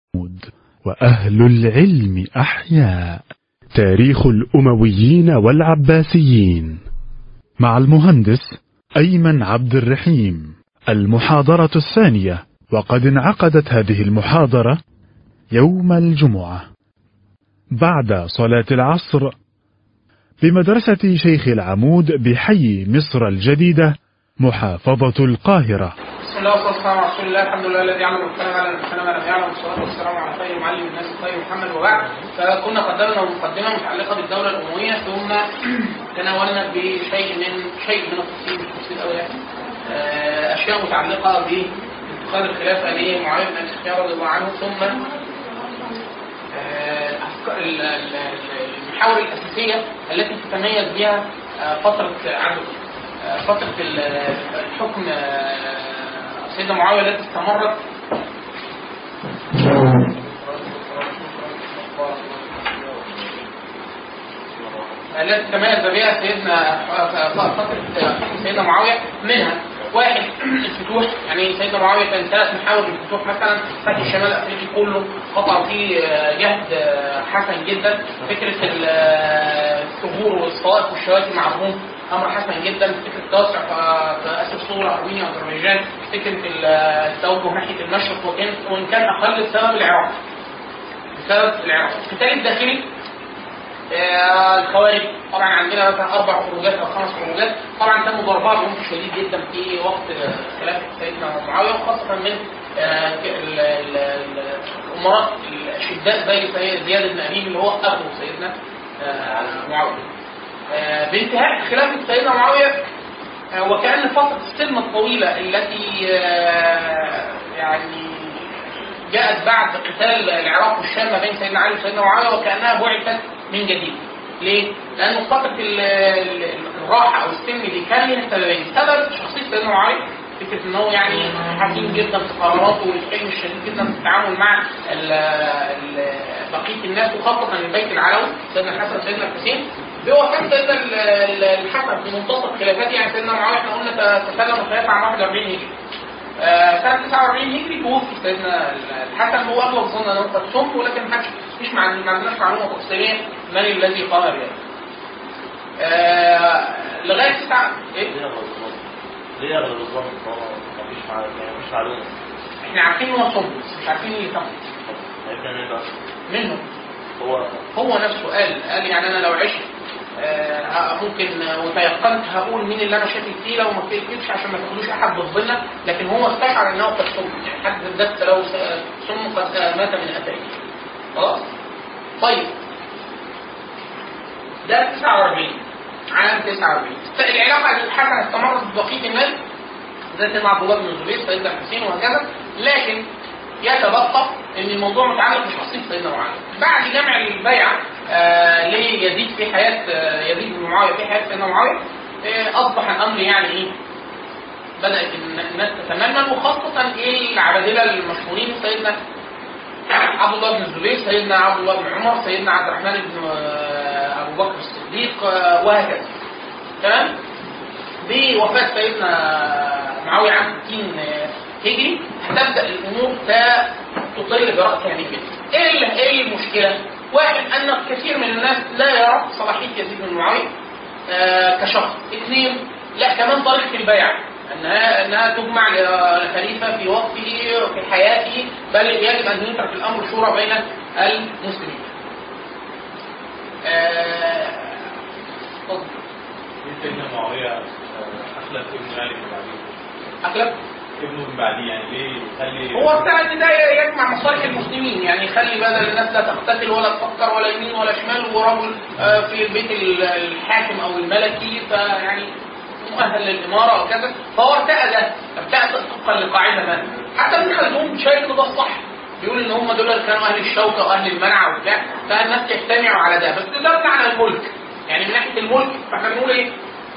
وأهل العلم أحياء. تاريخ الأمويين والعباسيين مع المهندس أيمن عبد الرحيم. المحاضرة الثانية، وقد انعقدت هذه المحاضرة يوم الجمعة بعد صلاة العصر بمدرسة شيخ العمود بحي مصر الجديدة محافظة القاهرة. بسم الله والصلاة والسلام على رسول الله. الحمد لله الذي يعلم الكلام على نفسنا ما لم يعلم، والصلاة والسلام على خير معلم الناس خير محمد. وبعد، فكنا قدمنا مقدمة متعلقة بالدولة الأموية، ثم تناولنا بشيء من التفصيل أو أشياء متعلقة بانتقال الخلافة لمعاوية بن أبي سفيان رضي الله عنه، ثم المحاور الأساسية التي تتميز بها فترة الحكم سيدنا معاوية التي استمرت التي تميز بها سيدنا معاوية. منها واحد، الفتوح. يعني سيدنا معاوية كان 3 محاور للفتوح، مثلا فتح الشمال الافريقي كله خطأ فيه جهد حسن جدا. فكرة الثغور والصوائف والشواكي مع الروم امر حسن جدا. فكرة التوسع في اسر صور ارمينيا واذربيجان. فكرة التوجه ناحية المشرق، وان كان اقل بسبب العراق. القتال الداخلي، الخوارج طبعا عندنا مثلا 4 خروجات او 5 خروجات، طبعا تم ضربها بعنف شديد جدا في وقت خلافه سيدنا معاويه، وخاصه من الامراء الاشداء زي زياد بن ابي اللي هو اخو سيدنا معاويه. بانتهاء خلافه سيدنا معاويه، وكأن فتره السلم الطويله التي يعني جاءت بعد قتال العراق والشام ما بين سيدنا علي وسيدنا معاويه، وكأنها بعثت من جديد. ليه؟ لأنه فترة الراحة أو السن دي كان لها سببين. سبب شخصية سيدنا معاوية، فكرة إنه يعني حكيم جدا في قراراته والحلم الشديد جدا في التعامل مع بقية الناس، وخاصة البيت العلوي سيدنا الحسن سيدنا الحسين. بوفاة سيدنا الحسن في منتصف خلافته، يعني سيدنا معاوية احنا قلنا تسلم الخلافة عام 41 هجري. سنة 49 هجري توفي سيدنا الحسن. هو أغلب ظن أنه قد صمت، ولكن ما عندناش معلومة تفصيلية من الذي قام بها. لغاية 9 ليه أغلب الظن مفيش معلومة؟ احنا عارفين انه صمت، بس مش عارفين اللي صمت منه. هو نفسه قال يعني أنا لو عشت ممكن وتيقنت هقول مين اللي انا شاكك فيه لو ما فيش، عشان ما تاخدوش احد بالظنه. لكن هو استشعر انه قد صم، يعني حد دست لو صم قد مات من اثره. خلاص. طيب ده 49 عام 49. فالعلاقه الحسن استمرت ببقيه الناس زي سيدنا عبد الله بن الزبير سيدنا الحسين وهكذا، لكن يتبقى ان الموضوع متعلق بشخصيه سيدنا معاويه. بعد جمع البيعه ليزيد في حياه يزيد بن معاويه في حياه سيدنا معاويه، اصبح الامر يعني ايه؟ بدات الناس تتمنى، وخاصه العبادله المشهورين سيدنا عبد الله بن الزبير، سيدنا عبد الله بن عمر، سيدنا عبد الرحمن بن ابو بكر الصديق وهكذا. تمام؟ بوفاه سيدنا معاويه عام 60 هجري هتبدا الامور تطل براسها يعني كده. ايه المشكله؟ واحد، ان كثير من الناس لا يرى صلاحيه يزيد بن معاويه كشخص. 2، لا كمان طريقه البيعه انها تجمع لخليفه في وقته في حياته، بل يجب ان يترك الامر شورى بين المسلمين. سيدنا معاويه اخلف ابن مالك بن بعديه. اخلف ابنه من بعديه، يعني ليه يخلي هو بتاع ان ده يجمع مصالح المسلمين، يعني يخلي بدل الناس لا تقتتل ولا تفكر ولا يمين ولا شمال، ورجل في البيت الحاكم او الملكي فيعني مؤهل للاماره وكذا. فهو ابتعد طبقا لقاعده ما. حتى ابن خلدون شايف ان ده الصح، بيقول ان هم دول كانوا اهل الشوكه واهل المنع وبتاع، فالناس يجتمعوا على ده. بس ده معنى الملك، يعني من ناحيه الملك فاحنا بنقول ايه؟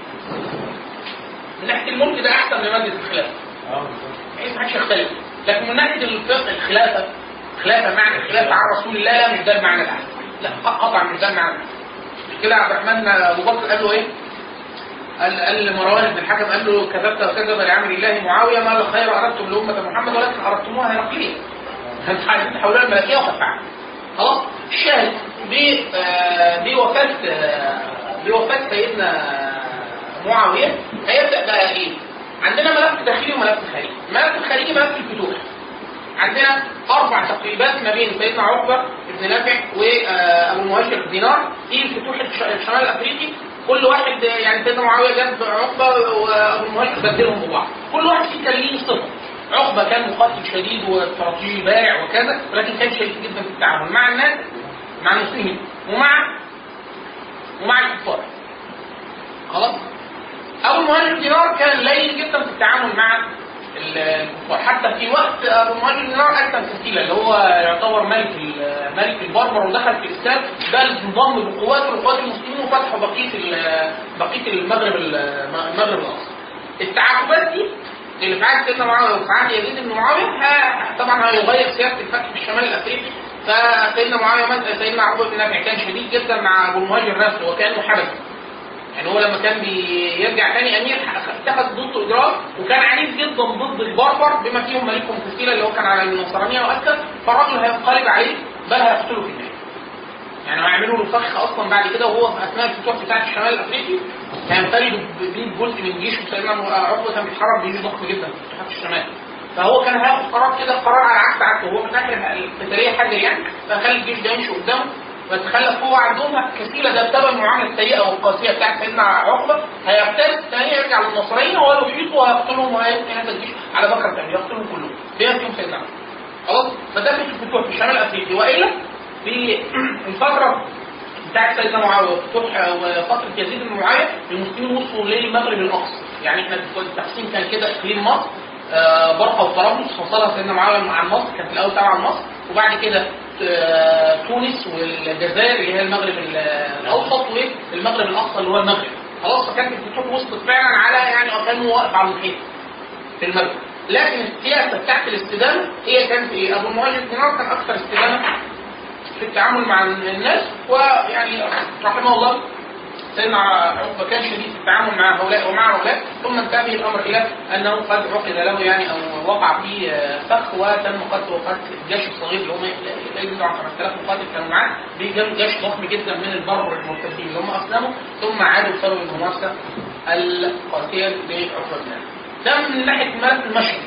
من ناحيه الملك ده احسن لماده الخلافه. ايه ما حدش يختلف. لكن من ناحيه الخلافه معنى الخلافه على رسول الله، لا مش ده المعنى الاحسن. لا قطعا مش ده المعنى. كده عبد الرحمن ابو بكر قال له ايه؟ قال لمروان بن الحكم، قال له كذبت وكذب لعمل الله معاويه، ما الخير اردتم لامه محمد ولكن اردتموها هرقليه. كانت عايزين تحولها الملكيه وخفعها. خلاص. الشاهد بوفاه سيدنا معاويه هيبدا بقى ايه؟ عندنا ملف داخلي وملف خارجي. الملف الخارجي ملف الفتوح. عندنا 4 تقريبات ما بين سيدنا عقبه بن نافع وابو المهاجر دينار في الفتوح الشمال الافريقي. كل واحد يعني سيدنا معاويه جاب عقبه وابو المهاجر بدلهم ببعض، كل واحد فيه كان ليه صفه. عقبه كان مقاتل شديد واستراتيجي بارع وكذا، ولكن كان شديد جدا في التعامل مع الناس، مع المسلمين ومع الكفار. خلاص. ابو المهاجر دينار كان لين جدا في التعامل مع الكفار، حتى في وقت ابو المهاجر دينار اسلم كثيرا، اللي هو يعتبر ملك البربر ودخل في الاسلام، بل انضم بقواته لقوات المسلمين وفتحوا بقيه المغرب الاقصى. التعاقبات دي اللي في عهد سيدنا معاويه وفي عهد يزيد بن معاويه طبعا هيغير سياسه الفتح في الشمال الافريقي. فسيدنا معاويه سيدنا عقبه بن نافع كان شديد جدا مع ابو المهاجر نفسه وكانه حبسه. يعني هو لما كان بيرجع تاني امير اتخذ ضده اجراء، وكان عنيف جدا ضد البربر بما فيهم ملكهم كثيرا اللي هو كان على النصرانيه واسلم، فالراجل هينقلب عليه بل هيقتله في النهايه. يعني هيعملوا له فخ اصلا بعد كده، وهو في اثناء الفتوح بتاعت الشمال الافريقي هينفرد بجزء من جيشه. سيدنا عقبه كان بيتحرك بجيش ضخم جدا في فتوحات الشمال، فهو كان هياخد قرار كده، قرار على عكس عكسه. هو من ناحيه القتاليه حذر يعني، فخلي الجيش ده يمشي قدامه ويتخلف. هو عندهم كثيره ده بسبب المعامله السيئه والقاسيه بتاعت سيدنا عقبه. هيرتد ثاني يرجع للنصرانيه وهو يحيطوا وهيقتلهم وهيقتل هذا الجيش على بكره ثانيه، يقتلهم كلهم بما فيهم سيدنا عقبه. خلاص. فده في الفتوح في الشمال الافريقي. والا في الفتره بتاعت سيدنا معاويه وفتره يزيد بن معاويه المسلمين وصلوا للمغرب الاقصى. يعني احنا التقسيم كان كده: اقليم مصر، برقه وطرابلس فصلها سيدنا معاويه عن مصر، كانت الاول تبع مصر، وبعد كده تونس والجزائر اللي هي المغرب الاوسط والمغرب الاقصى اللي هو المغرب. خلاص. فكانت الفتوح وصلت فعلا على يعني كانوا واقف على المحيط في المغرب. لكن السياسه بتاعت الاستدامه هي كانت ايه؟ ابو المهاجر دينار كان اكثر استدامه في التعامل مع الناس، ويعني رحمه الله سيدنا عقبه كان شديد في التعامل مع هؤلاء ومع هؤلاء. ثم انتهى الامر الى انه قد عقد له يعني او وقع فيه فخ، وتم قتل الجيش الصغير اللي هم لا يزيدوا عن 5000 مقاتل كانوا معاه، بجيش ضخم جدا من البربر المرتدين اللي هم اسلموا ثم عادوا بسبب الممارسه القاسيه لعقبه. ده من ناحيه الملف المشرقي.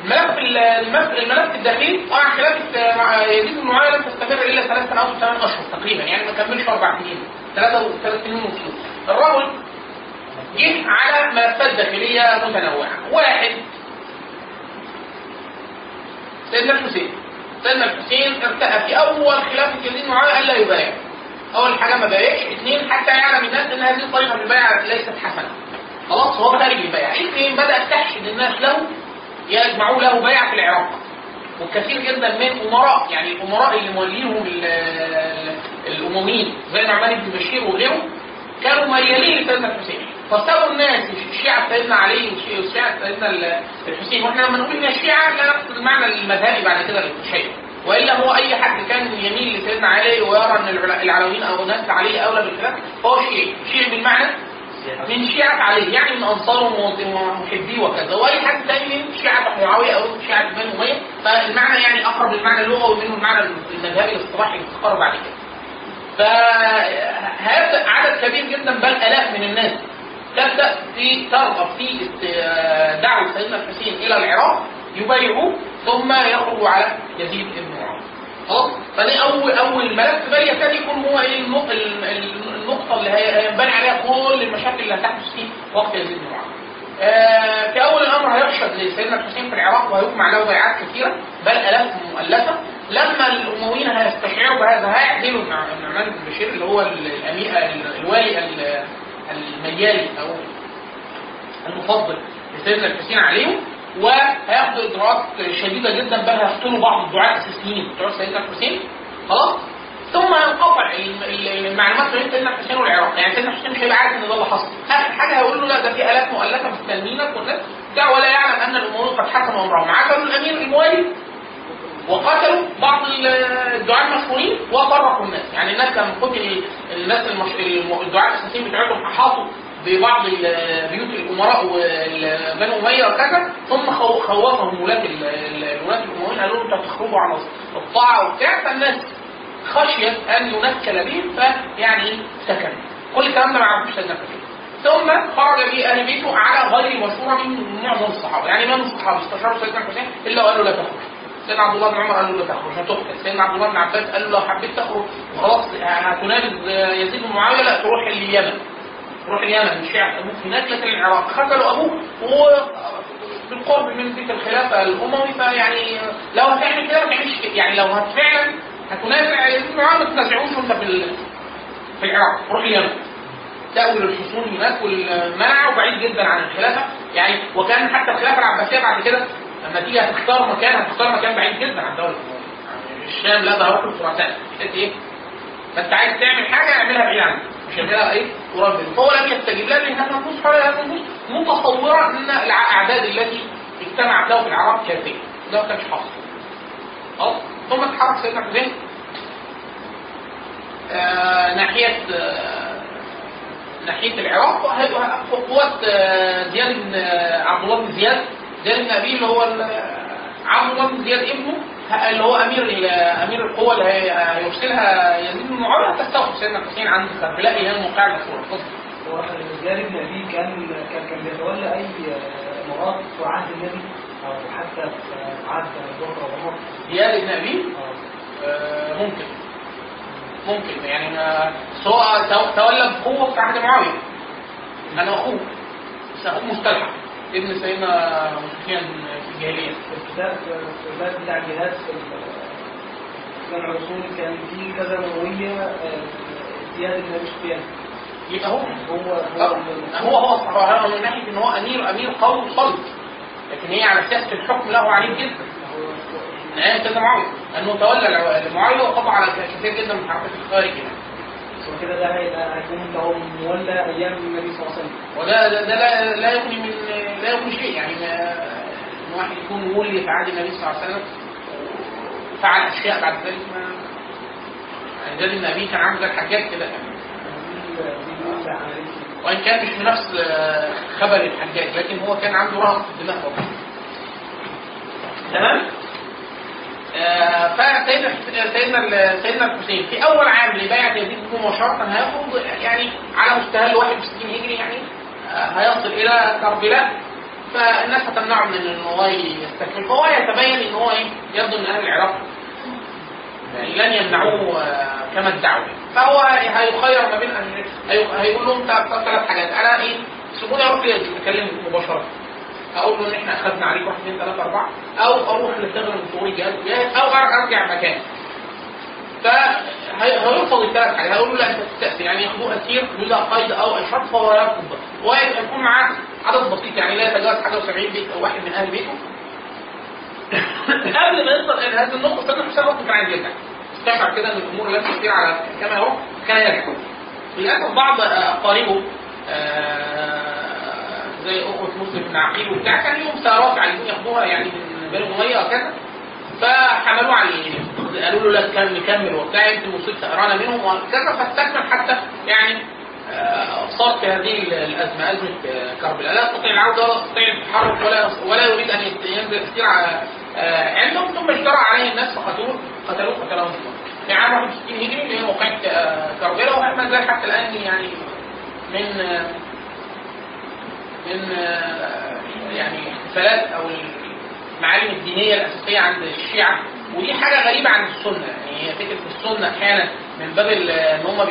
الملف الداخلي طبعا خلافه يزيد بن معاويه لم تستمر الا 3 سنوات و8 اشهر تقريبا، يعني ما كملش 4 سنين، 3 سنين ونص. الرجل جه على ملفات داخليه متنوعه. واحد، سيدنا الحسين ارتأى في اول خلافه يزيد بن معاويه الا يبايع. اول حاجه ما بايعش. 2، حتى يعلم الناس ان هذه الطريقه في البيع ليست حسنه. خلاص. هو خارج البيع. 2، بدأ تحشد الناس له يجمعوا له بيع في العراق، وكثير جدا من امراء، يعني الامراء اللي موليهم الامويين زي نعمان بن بشير وغيره كانوا ميالين لسيدنا الحسين، فاستووا الناس شيعة سيدنا علي وشيعة سيدنا الحسين. واحنا لما نقول ان الشيعة لا نقصد المعنى المذهبي بعد كده للشيعة، والا هو اي حد كان يميل لسيدنا علي ويرى ان العلويين او ناس علي اولى بالخلاف فهو شيعي بالمعنى من شيعة علي، يعني من انصاره ومحبيه وكذا. واي حد ثاني من شيعة معاويه او شيعة بني اميه، فالمعنى يعني اقرب للمعنى اللغوي منه المعنى المذهبي الاصطلاحي اللي استقر بعد كده. فهيبدا عدد كبير جدا بل الاف من الناس تبدا ترغب في دعوه سيدنا الحسين الى العراق يبايعوه ثم يخرجوا على يزيد بن معاويه. خلاص. فدي اول ملف بل يكاد يكون هو النقطه اللي هينبني عليها كل المشاكل اللي هتحدث في وقت يزيد بن معاويه. في اول الامر هيرشد لسيدنا الحسين في العراق وهيجمع له بيعات كثيره بل الاف مؤلفه. لما الامويين هيستشعروا بهذا هيعدلوا نعمان بن بشير اللي هو الوالي الميالي او المفضل لسيدنا الحسين عليهم، وهياخدوا اجراءات شديده جدا بل هيقتلوا بعض الدعاة الاساسيين بتوع سيدنا الحسين. خلاص. ثم ينقطع المعلومات بين سيدنا الحسين والعراق، يعني سيدنا الحسين مش هيبقى عارف ان ده اللي حصل. اخر حاجه هيقول له لا ده في الاف مؤلفه مستنينك والناس بتاع، ولا يعلم ان الامور قد حكموا امرهم. عزلوا الامير الموالي وقتلوا بعض الدعاة المشهورين وفرقوا الناس. يعني الناس لما قتل الناس الدعاة الاساسيين بتاعتهم احاطوا ببعض بيوت الامراء وبنو اميه وكذا، ثم خوفهم ولاة الامويين قالوا لهم انتوا تخرجوا عن الطاعه وبتاع، فالناس خشيت ان ينكل بهم فيعني سكن. كل الكلام ده ما عرفوش سيدنا الحسين. ثم خرج به اهل بيته على غير مشوره من معظم الصحابه، يعني ما من الصحابه استشاروا سيدنا الحسين الا وقالوا لا تخرج. سيدنا عبد الله بن عمر قال له لا تخرج هتقتل. سيدنا عبد الله بن عباس قال له لو حبيت تخرج خلاص هتنابذ يزيد بن معاويه لا تروح اليمن. روح اليمن مش ابوك هناك، لكن العراق قتلوا ابوه وهو بالقرب من بيت الخلافه الاموي، فيعني لو هتعمل كده ما تعملش كده، يعني لو فعلا هتنازع يزيد بن معاويه ما تنازعوش وانت في العراق، روح اليمن. تأويل الحصون هناك والمنع وبعيد جدا عن الخلافه يعني. وكان حتى الخلافه العباسيه بعد كده لما تيجي هتختار مكان بعيد جدا عن الدوله يعني الشام. لا ده هروح الخراسان ايه، فانت عايز تعمل حاجه اعملها بعيد عنك مش هتعملها ايه قريب. فهو لم يستجيب لها لان هذا النصوص حول هذا النصوص متصوره ان الاعداد التي اجتمعت له في العراق كافيه. ده ما كانش حاصل خلاص. ثم اتحرك سيدنا حسين ناحيه العراق. قوات زياد بن عبد الله بن زياد بن ابي اللي هو عبد الله بن زياد ابنه اللي هو امير القوه اللي هيرسلها يزيد بن معاويه تستوقف سيدنا الحسين عند كربلاء هي الموقع المشهور. هو زياد بن ابي كان بيتولى اي مرات في عهد النبي او حتى في عهد ابو بكر وعمر. زياد بن ابي ممكن يعني سواء تولى بقوه في عهد معاويه. انا اخوه مستلحق ابن سيدنا سفيان في الجاهليه. الكتاب بتاع الجهاد في الاسلام الرسول كان فيه كذا نوويه زياد بن ابي سفيان. يبقى هو من ناحيه ان هو امير قوي صلب، لكن هي على سياسه الحكم له عليه جدا. نعم كده معاويه انه تولى معاويه وقضى على كثير جدا من حركات الخارج يعني. وكده ده هيكون هو مولى ايام النبي صلى الله عليه وسلم. وده لا يغني شيء يعني ان واحد يكون مولي في عهد النبي صلى الله عليه وسلم وفعل اشياء بعد ذلك يعني زاد بن ابي كان عامل زي الحجاج كده يعني. وان كان مش بنفس خبر الحجاج لكن هو كان عنده رهب في الدماغ برضه. تمام. فسيدنا الحسين في اول عام لبيعه يزيد مباشره هياخد يعني على مستهل 61 هجري يعني هيصل الى كربلاء، فالناس هتمنعه من ان هو يستكمل. فهو يتبين ان هو يبدو ان اهل العراق يعني لن يمنعوه كما ادعوا. فهو هيخير ما بين هيقول لهم ثلاث حاجات. انا سيبوني اروح اتكلم مباشره اقول له ان احنا اخذنا عليك 1 2 3 4 او اروح للثغر من ثغور الجهاز او ارجع مكان. فهيرفض الثلاث حاجات. هيقول له لا انت تستأثر يعني ياخدوه اسير بلا قيد او اشرط فهو يرفض ويكون معاه عدد بسيط يعني لا يتجاوز حاجه و70 بيت او واحد من اهل بيته. قبل ما يوصل الى هذه النقطه سيدنا حسين كان عايز يرجع استشعر كده ان الامور لن تسير على كما يروح كان يرجع. للاسف بعض اقاربه زي اخوه مسلم بن عقيل وبتاع كان لهم سيارات عايزين ياخدوها يعني من بني اميه وكذا فحملوه عليه قالوا له لا نكمل وبتاع يمكن وصلت سهرانه منهم وكذا فاستكمل حتى يعني صار في هذه الازمه ازمه كربلاء. لا يستطيع العوده ولا يستطيع التحرك ولا يريد ان ينزل يسير عندهم. ثم اجترى عليه الناس فقتلوه في عام 61 هجري اللي هي موقعة كربلاء وما زال حتى الان يعني من يعني احتفالات او المعالم الدينيه الاساسيه عند الشيعه. ودي حاجه غريبه عن السنه يعني هي فكره السنه احيانا من باب ان هم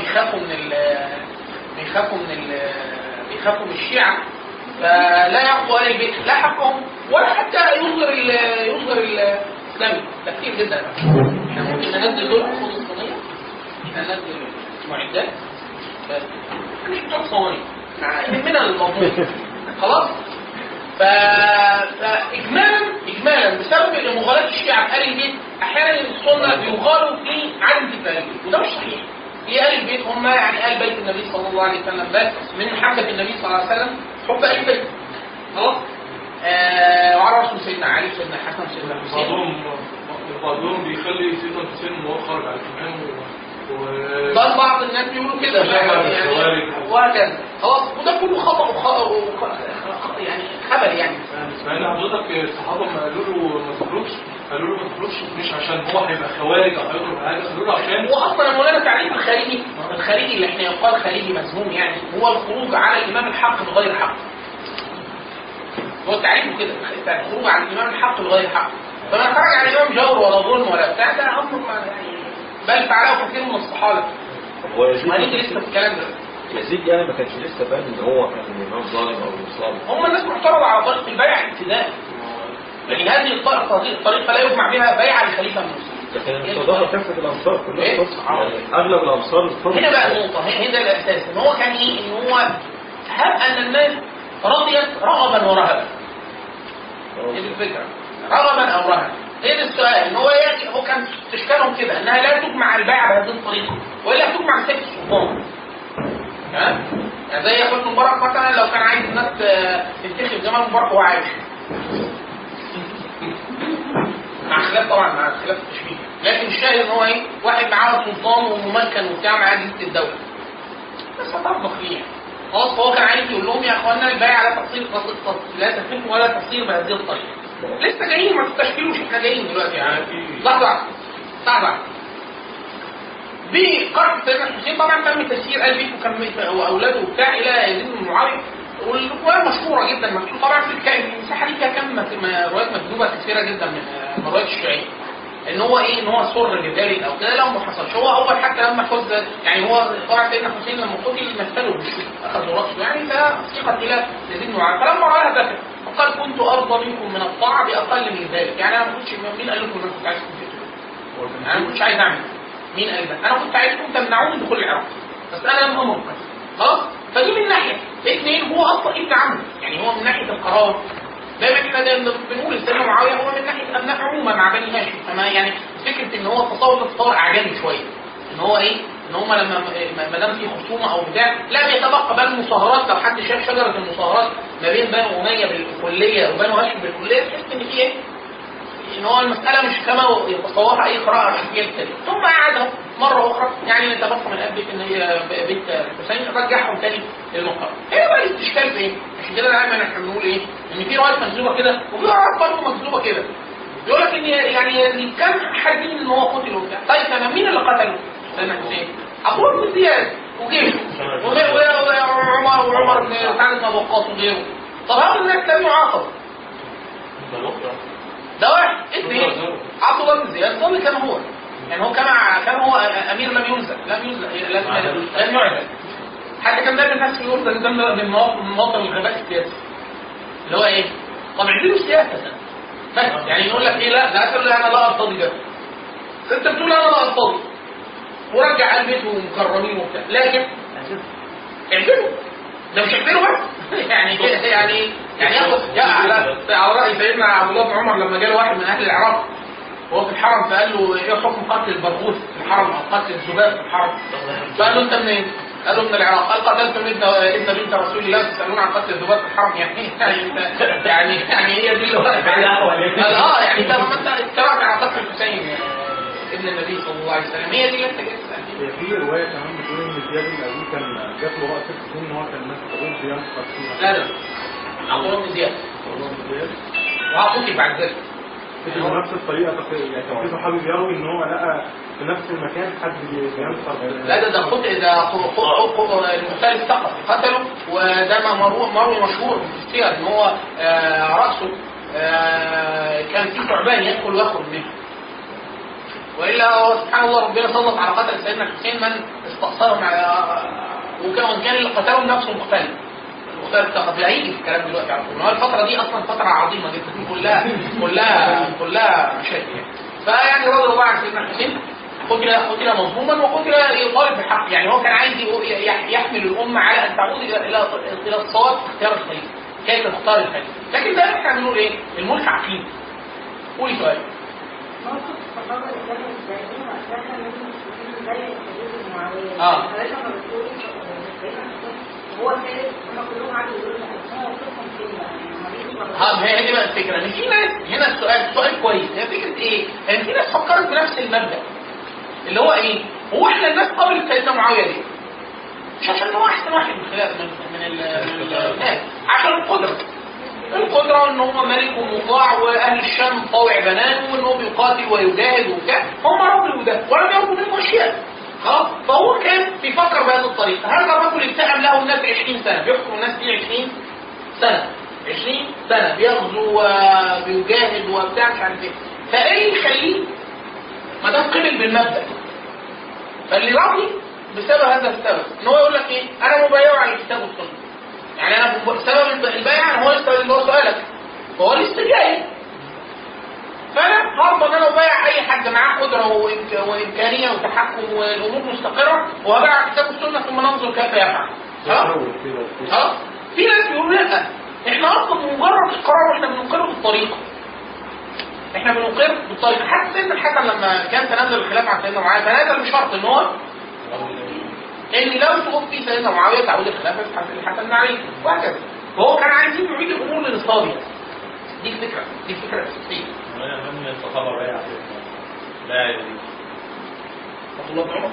بيخافوا من الشيعه فلا يعطوا اهل البيت لا حقهم ولا حتى يصدر الاسلامي. ده كتير جدا. احنا ممكن ننزل دول خصوص الصينيه ننزل معدات مش تصوري من الموضوع خلاص. فاجمالا بسبب مغالاة الشيعة في اهل البيت احيانا السنه بيغالوا في عدم ذكر اهل البيت وده مش صحيح. في اهل البيت هم يعني اهل بيت النبي صلى الله عليه وسلم بس من محبه النبي صلى الله عليه وسلم حب اهل البيت خلاص. وعلى رسول سيدنا علي سيدنا الحسن سيدنا الحسين بعضهم بيخلي سيدنا الحسين هو خارج على الامام ده بعض الناس بيقولوا كده يعني وهكذا خلاص. وده كله خطأ يعني خبر يعني مع ان حضرتك الصحابه ما قالوا له ما تخرجش قالوا له ما تخرجش مش عشان هو هيبقى خوارج او هيضرب حاجه، قالوا له عشان هو اصلا المولانا تعريف الخارجي اللي احنا يقال خارجي مذموم يعني هو الخروج على الامام الحق بغير حق. هو تعريفه كده الخروج على الامام الحق بغير حق. فما خرج على الامام جور ولا ظلم ولا بتاع ده امر يعني بل فعله كثير من الصحابه. هو يزيد ما نيجي لسه في الكلام ده. يزيد يعني ما كانش لسه فاهم ان هو كان امام ظالم او مصاب. هم الناس معترضه على طريقه البيع ابتداء. لكن هذه الطريقه لا يجمع بها بيع لخليفه من المسلمين. لكن الصداقه كافه الامصار كلها يعني اغلب الامصار هنا بقى النقطه هنا الاساس ان هو كان ايه؟ ان هو هب ان الناس رضيت رغبا ورهبا. هذه الفكره رغبا او رهبا. هذا السؤال ان هو كان تشكالهم كده انها لا تجمع البيع بهذه الطريقه والا تجمع سيف السلطان. ها؟ يعني زي حسني مبارك مثلا لو كان عايز الناس تنتخب جمال مبارك وهو عايش. مع خلاف طبعا مع خلاف التشبيه، لكن الشاهد ان هو ايه؟ واحد معاه سلطان وممكن وبتاع معاه جهه الدوله. بس هتطبق ليه؟ خلاص هو كان عايز يقول لهم يا اخوانا البيع لا تتم ولا تصير بهذه الطريقه. لسه جايين ما تستشكلوش احنا جايين دلوقتي يعني. لحظه بقرن سيدنا الحسين طبعا تم تسيير قلبه واولاده وبتاع الى يزيد بن معاويه، والروايه مشهوره جدا مكتوب طبعا في المساحه دي فيها كم روايات مكتوبه كثيره جدا من روايات الشيعيه ان هو ايه؟ ان هو سر لذلك او كده. لا ما حصلش. هو حتى لما فز يعني هو طبعا سيدنا الحسين لما قتل مثله بالشوك اخذوا راسه يعني فثقه الى يزيد بن معاويه، فلما راها بكى وقال كنت ارضى منكم من الطاعه باقل من ذلك. يعني انا ما كنتش مين قال لكم ان انا كنت عايز تقتلوا؟ انا ما كنتش عايز اعمل. مين قال ده؟ انا كنت عايزكم تمنعوني دخول العراق بس انا لم امر. خلاص؟ فدي من ناحيه. اثنين هو اصلا ابن عمه يعني هو من ناحيه القرار دايما احنا بنقول سيدنا معاويه هو من ناحيه ابناء عموما مع بني هاشم. فما يعني فكره ان هو تصور اعجمي شويه ان هو ايه؟ ان هم لما ما دام في خصومه او بتاع لا بيتبقى بقى المصاهرات. لو حد شاف شجره المصاهرات ما بين بنو اميه بالكليه وبنو هاشم بالكليه تحس ان في ايه؟ ان هو المساله مش كما يتصورها اي قراءه رشيديه بالتاريخ. ثم قعدهم مره اخرى يعني نتبقى من البيت ان هي بيت الحسين رجعهم تاني للمقام. ايه بقى الاستشكال في ايه؟ عشان كده دايما احنا بنقول ايه؟ ان في روايات مكذوبه كده وفي روايات برضه مكذوبه كده. يقول لك ان يعني كان حاسين ان هو قتل وبتاع. طيب تمام مين اللي قتله؟ سيدنا الحسين. عبد الله بن زياد وجيشه وعمر بن سعد بن وقاص وغيره. طب هؤلاء الناس كانوا يعاقبوا. ده واحد اثنين عبد الله بن زياد ظل كما هو يعني هو كان هو امير لم ينزل لم يعزل. حتى كان دايما الناس يقول ده من مواطن الغباء السياسي اللي هو ايه؟ طب اعملوا سياسه بس يعني يقول لك ايه؟ لا تقول انا لا ارتضي ده. انت بتقول انا لا ارتضي ورجع البيت ومكرمين وبتاع لكن اعملوا ده مش اعملوا بس يعني ياخد على راي سيدنا عبد الله بن عمر لما جاله واحد من اهل العراق وهو في الحرم فقال له ايه حكم قتل البرغوث في الحرم او قتل الذباب في الحرم؟ فقال له انت منين؟ قال له من العراق. قال قتلتم ابن بنت رسول الله تسالون عن قتل الذباب في الحرم يعني هي دي اللي قال يعني ده ما انت اتكلمت عن قتل الحسين ابن النبي صلى الله عليه وسلم. هي دي اللي انت جاي تسالني. في روايه كمان بتقول ان زياد بن ابي كان جات له رأس السن ان هو كان مسؤول بينقص فيها. لا عبد الله بن زياد وهقول بعد ذلك بنفس الطريقه يعني كان في صحابي بيروي ان هو لقى في نفس المكان حد بينصر. لا ده المختلف الثقفي قتله وده مروي مشهور في السير ان هو راسه كان في ثعبان يدخل ويخرج منه. والا هو سبحان الله ربنا سلط على قتل سيدنا الحسين من استأصلهم وكان اللي قتلهم نفسه مختلف الثقفي. هيجي في الكلام دلوقتي على طول. الفتره دي اصلا فتره عظيمه جدا كلها مشاكل يعني. فيعني رضي الله عن سيدنا الحسين قتل مظلوما وقتل يطالب بالحق. يعني هو كان عايز يحمل الامه على ان تعود الى الصواب في اختيار الخليفه. كيف تختار الخليفه؟ لكن ده احنا بنقول ايه؟ الملك عقيم. قولي سؤال. هو الثالث هم كلهم عادوا يقولوا هو قصهم كلمه هي دي بقى الفكره ان في ناس هنا السؤال كويس. هي فكره ايه؟ ان في ناس فكرت بنفس المبدا اللي هو ايه؟ هو احنا الناس قبل سيدنا معاويه ليه؟ مش عشان هو احسن واحد من الناس عشان القدره. القدره ان هو ملك ومطاع واهل الشام طاوع بنانه وان هو بيقاتل ويجاهد وبتاع، هم رضوا ده ولم يرضوا منه اشياء. خلاص، فهو كان بيفكر بهذه الطريقه. هذا الرجل التئم له الناس 20 سنه، بيحكم الناس فيه 20 سنه 20 سنه بيغزو وبيجاهد وبتاع مش عارف ايه. فايه اللي يخليه ما دام قبل بالمبدا؟ فاللي راضي بسبب هذا السبب ان هو يقول لك ايه؟ انا مبايع على الكتاب والسنه. يعني انا سبب البيع هو السبب اللي هو سؤالك، فهو لسه جاي. فانا هرضى ان انا ابايع اي حد معاه قدره وامكانيه وتحكم والامور مستقره، وهبايع على الكتاب والسنه ثم ننظر كيف يفعل. خلاص؟ في ناس بيقولوا لا، احنا اصلا مجرد القرار واحنا بنقر بالطريقه. احنا بنقر بالطريقه. حتى سيدنا الحسن لما كان تنازل الخلافه عن سيدنا معاويه تنازل بشرط ان هو ان لو توفي سيدنا معاويه تعود الخلافه للحسن بن علي وهكذا. وهو كان عايز يعيد الامور للصابيه. دي الفكره الاساسيه. من الصحابه بايع لا يدري عبد الله بن عمر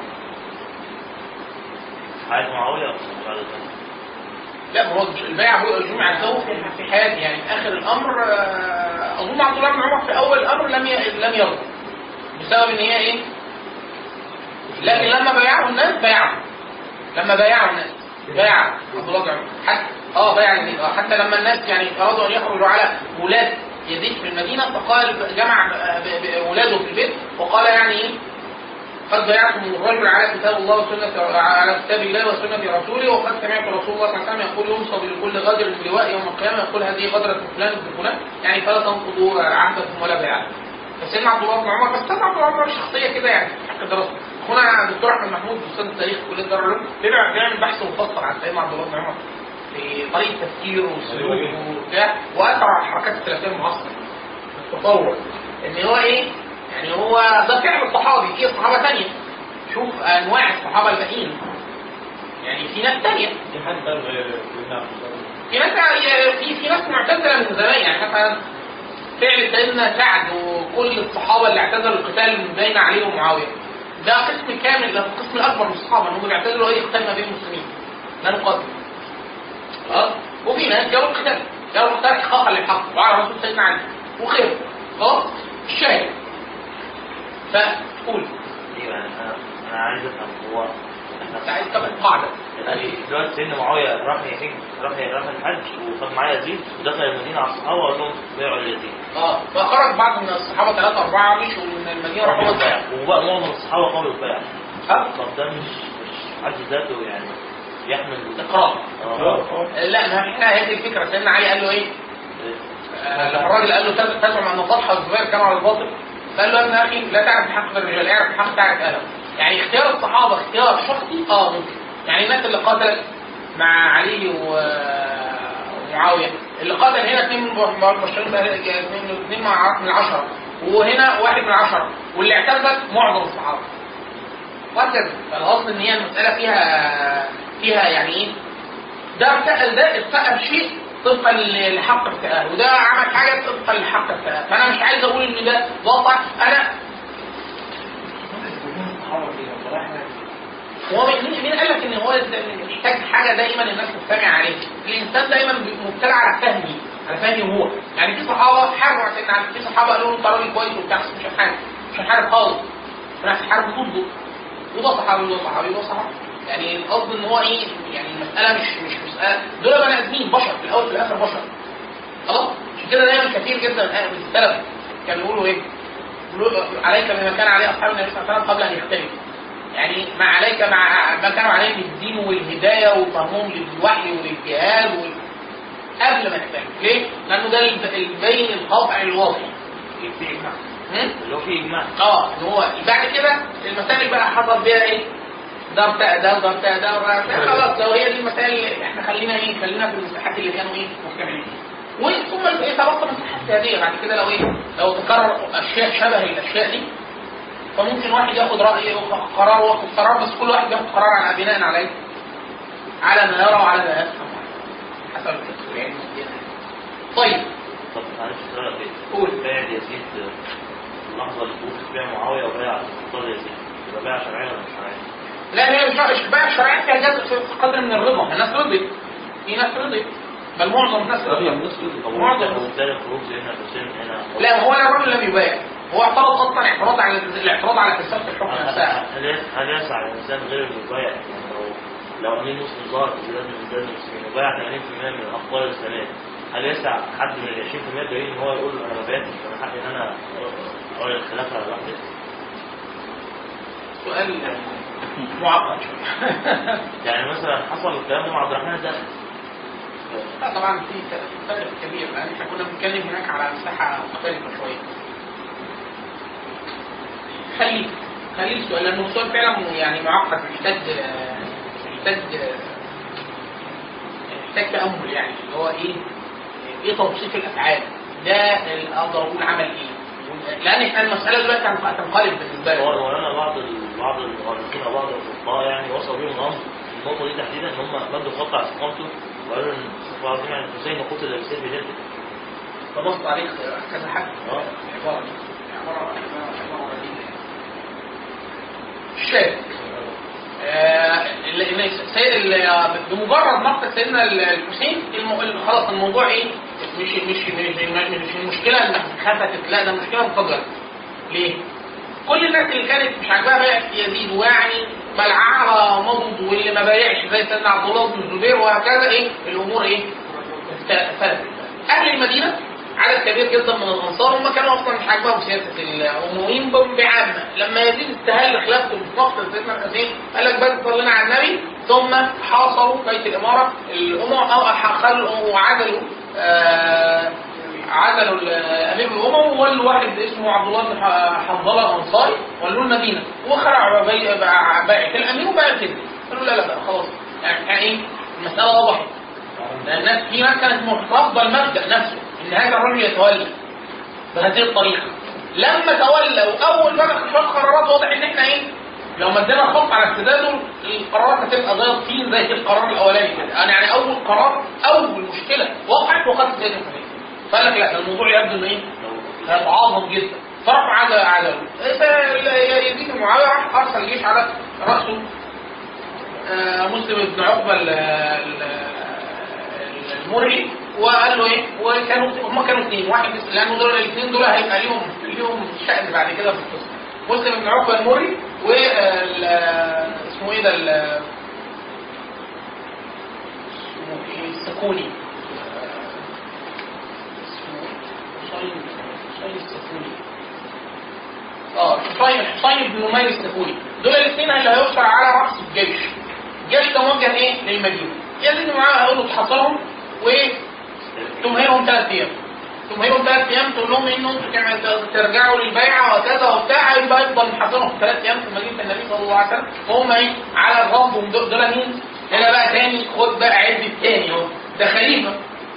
حياة معاويه لا، هو البيع هو جمع الزوج في حياتي، يعني في اخر الامر اظن عبد الله بن عمر في اول الامر لم يرضى بسبب ان هي ايه؟ لكن لما بايعوا الناس لما بايعوا الناس بايع عبد الله بن عمر حتى بايع يزيد. حتى لما الناس يعني ارادوا ان يخرجوا على ولاد يزيد في المدينه، فقال جمع اولاده في البيت وقال يعني ايه؟ قد بايعتم الرجل على كتاب الله وسنة على كتاب الله وسنة رسوله، وقد سمعت رسول الله صلى الله عليه وسلم يقول ينصب لكل غدر اللواء يوم القيامة، يقول هذه غدرة فلان بن فلان، يعني فلا تنقضوا عهدكم ولا بيعتكم. فسيدنا عبد الله بن عمر، بس سيدنا عبد الله بن عمر شخصية كده يعني حق دراسة. اخونا الدكتور احمد محمود استاذ التاريخ في كلية دار العلوم بيعمل بحث مفصل عن سيدنا عبد الله بن عمر في طريقة تفكيره وسلوكه وبتاع، واثر على الحركات الثلاثية المعاصرة التطور. ان هو ايه؟ يعني هو ده فعل الصحابي، في صحابة ثانية. شوف انواع الصحابه الباقيين، يعني في ناس ثانيه، في حد غير في ناس معتزله من زمان. يعني مثلا فعل سيدنا سعد وكل الصحابه اللي اعتزلوا القتال من بين علي ومعاويه، ده قسم كامل، ده القسم الاكبر من الصحابه انهم بيعتزلوا اي قتال ما بين المسلمين لا نقاتل. وفي ناس جابوا القتال احقاقا للحق وعلى رسول سيدنا علي وخير. الشاهد فقول انا عايز افهم هو احنا عايز كمان قاعده. دلوقتي سيدنا معاويه راح الحج وخد معاه يزيد ودخل المدينه على الصحابه وقال لهم بيعوا اليزيد. فخرج بعض من الصحابه 3 4 مشوا من المدينه راحوا البيع، وبقى معظم الصحابه قالوا البيع. طب ده مش حد ذاته يعني يحمل اقرار. لا، ما احنا هذه الفكره. سيدنا علي قال له ايه؟ لما الراجل قال له تزعم ان طلحه والزبير كانوا على الباطل، قال له يا ابن اخي لا تعرف حق الرجال، اعرف حق تعرف اهله. يعني اختيار الصحابه اختيار شخصي ممكن. يعني الناس اللي قاتلت مع علي ومعاويه، اللي قاتل هنا 2 من المبشرين 2 من 10 وهنا 1 من 10، واللي اعتزل معظم الصحابه وهكذا. فالقصد ان هي المساله فيها يعني ايه؟ ده ارتقى شيء طبقا لحق التأهل، وده عمل حاجه طبقا لحق التأهل. فانا مش عايز اقول ان ده واقع. انا هو مين قال لك ان هو محتاج حاجه دايما الناس تستمع عليه؟ الانسان دايما مبتلى على فهمه هو. يعني في صحابه حاربوا عشان في صحابه قالوا له انت راجل كويس وبتاع مش هنحارب خالص، احنا هنحارب ضده. وده صحابي وده صحابي وده صحابي. يعني القصد ان هو ايه؟ يعني المساله مش مساله، دول بني ادمين بشر في الاول وفي الاخر بشر. خلاص؟ عشان كده دايما كتير جدا من السلف كانوا يقولوا ايه؟ عليك بما كان عليه اصحاب النبي صلى الله عليه وسلم قبل ان يختلف. يعني ما عليك مع ما كانوا عليه من الدين والهدايه وفهمهم للوحي وللجهاد قبل ما يختلف. ليه؟ لانه ده البين القاطع الواضح. في اجماع. اللي هو في اجماع. ان هو بعد كده المسائل بقى حصل بيها ايه؟ ده خلاص. لو هي دي المسائل احنا خلينا في المساحات اللي كانوا مكتملين. وثم يتبقى مساحات هذه بعد كده لو تكرر اشياء شبه الاشياء دي، فممكن واحد ياخد راي واخد قرار، بس كل واحد ياخد قرار على بناء على ما يرى وعلى ما يفهم حسب التسويق. طيب معلش سؤال قول. بيع يزيد اللحظه اللي توفي فيها معاويه وبيع اختار يزيد، يبقى بيع شرعي ولا مش شرعي؟ لا، هي مش بيع شرعي، فيها جزء في قدر من الرضا. الناس رضيت، في ناس رضيت بل معظم الناس معظم لا هو الرجل لم يبايع، هو اعترض اصلا الاعتراض على فلسفه الحكم نفسها. هل يسعى الانسان غير المبايع لو امين مسلم ظهر في بلاد من بلاد المسلمين وبايع 80% من الاخطار الاسلاميه، هل يسعى حد من ال 20% دليل ان هو يقول انا ما بايعتش انا حقي ان انا اغير الخلافه على لوحدي؟ سؤال معقد شويه. يعني مثلا حصل الكلام ده مع عبد الرحمن الداخل. لا طبعا في فرق كبير، لان احنا كنا بنتكلم هناك على مساحه مختلفه شويه. خلي السؤال، لانه السؤال فعلا يعني معقد، محتاج تامل، يعني اللي هو ايه توصيف الافعال ده اللي اقدر اقول عمل ايه، لان احنا المساله دلوقتي هتنقلب بالنسبه لي. وانا بعض المؤرخين او بعض الاصدقاء يعني وصلوا بيهم الامر النقطه دي تحديدا، ان هم مدوا خط على استقامته وقالوا ان استغفر الله يعني الحسين قتل الانسان بذاته. فبص عليك كذا حد عباره الشاهد بمجرد مقتل سيدنا الحسين خلاص الموضوع مش المشكله انك خفتت، لا ده المشكله انفجرت. ليه؟ كل الناس اللي كانت مش عاجباها بيعه يزيد ويعني بلعها مضض، واللي ما بايعش زي سيدنا عبد الله بن الزبير وهكذا الامور فاتت. اهل المدينه عدد كبير جدا من الانصار هم كانوا اصلا مش عاجباهم سياسه الامويين بعامه. لما يزيد استهل خلافته في مقتل سيدنا الحسين قال لك بس صلينا على النبي، ثم حاصروا بيت الاماره وعدلوا الامير الامم، واللي واحد اسمه عبد الله بن حنظله الانصاري ولوا المدينه وخلعوا بيعه الامير وبيعه كده. قالوا لا خلاص يعني المساله وضحت. الناس في ناس كانت مرتبطه المبدا نفسه ان هذا الرجل يتولى بهذه الطريقه. لما تولى واول ما خد قرارات واضح ان احنا لو مدينا خط على استداده القرارات هتبقى زي الطين زي القرار الاولاني كده. انا يعني اول قرار اول مشكله وقعت وخدت سيدنا الحسين، فقال لك لا الموضوع يبدو انه هيتعاظم جدا، فرفع عدله. يزيد بن معاويه راح ارسل جيش على راسه مسلم بن عقبه المرعي، وقال له هم كانوا اثنين، واحد لانه دول الاثنين دول هيبقى ليهم شأن بعد كده في القصه. مسلم بن عقبه المرعي و اسمه ايه ده السكوني، حسين بن نمير السكوني. دول الاثنين اللي هيوصل على راس الجيش. الجيش ده موجه للمدينه. يزيد معاه هيقول له تحصلهم وتمهلهم 3 ايام. تقول لهم انه انتوا ترجعوا للبيعه وكذا وبتاع، يبقى يفضل محاصرهم 3 ايام في مدينه النبي صلى الله عليه وسلم. وهم على الرب دول مين؟ هنا بقى تاني خد بقى عد الثاني اهو، ده خليفه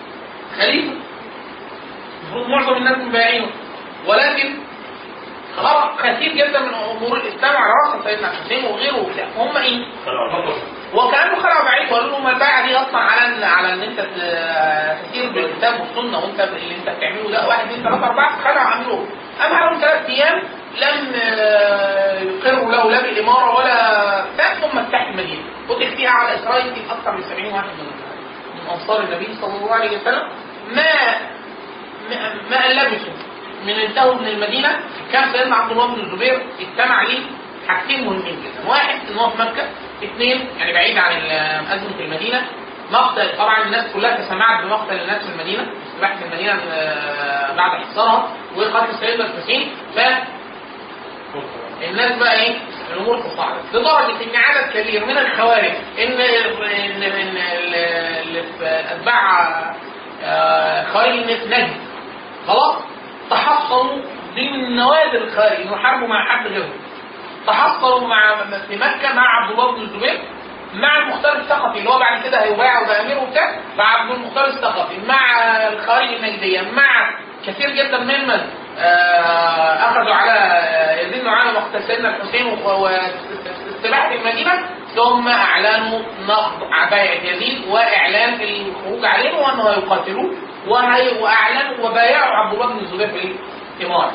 المفروض معظم الناس مبايعينه، ولكن خرق كثير جدا من امور الاسلام على راس سيدنا الحسين وغيره وبتاع. هم وكانوا خلعوا بعيد وقالوا لهم البيعه دي اصلا على ان انت تسير بالكتاب والسنه، وانت اللي انت بتعمله ده 1 2 3 4. خلعوا عملوه امهلهم 3 ايام لم يقروا له لا بالاماره ولا بتاع، ثم افتتح المدينه وقتل فيها على اسرائيل اكثر من 70 واحد من انصار النبي صلى الله عليه وسلم. ما لبثوا من انتهوا من المدينه كان سيدنا عبد الله بن الزبير اجتمع ليه حاجتين مهمين جدا. واحد ان هو في مكه، 2 يعني بعيد عن ازمه المدينه. مقتل طبعا الناس كلها تسمعت بمقتل الناس في المدينه، استباحه المدينه بعد حصارها وقتل سيدنا الحسين. الناس بقى الامور تصاعدت لدرجه ان عدد كبير من الخوارج ان اتباع خوارج نجد خلاص تحصلوا دي من نوادر الخارج انه حاربوا مع حد غيرهم. تحصلوا في مكه مع عبد الله بن الزبير، مع المختار الثقفي اللي هو بعد كده هيبايع وبقى امير وبتاع، مع عبد المختار الثقفي، مع الخوارج النجديه، مع كثير جدا ممن اخذوا على يزيد معانا مقتل سيدنا الحسين واستباحه المدينه، ثم اعلنوا نقض بيعه يزيد واعلان الخروج عليه وانه هيقاتلوه، واعلنوا وبايعوا عبد الله بن الزبير بالاماره.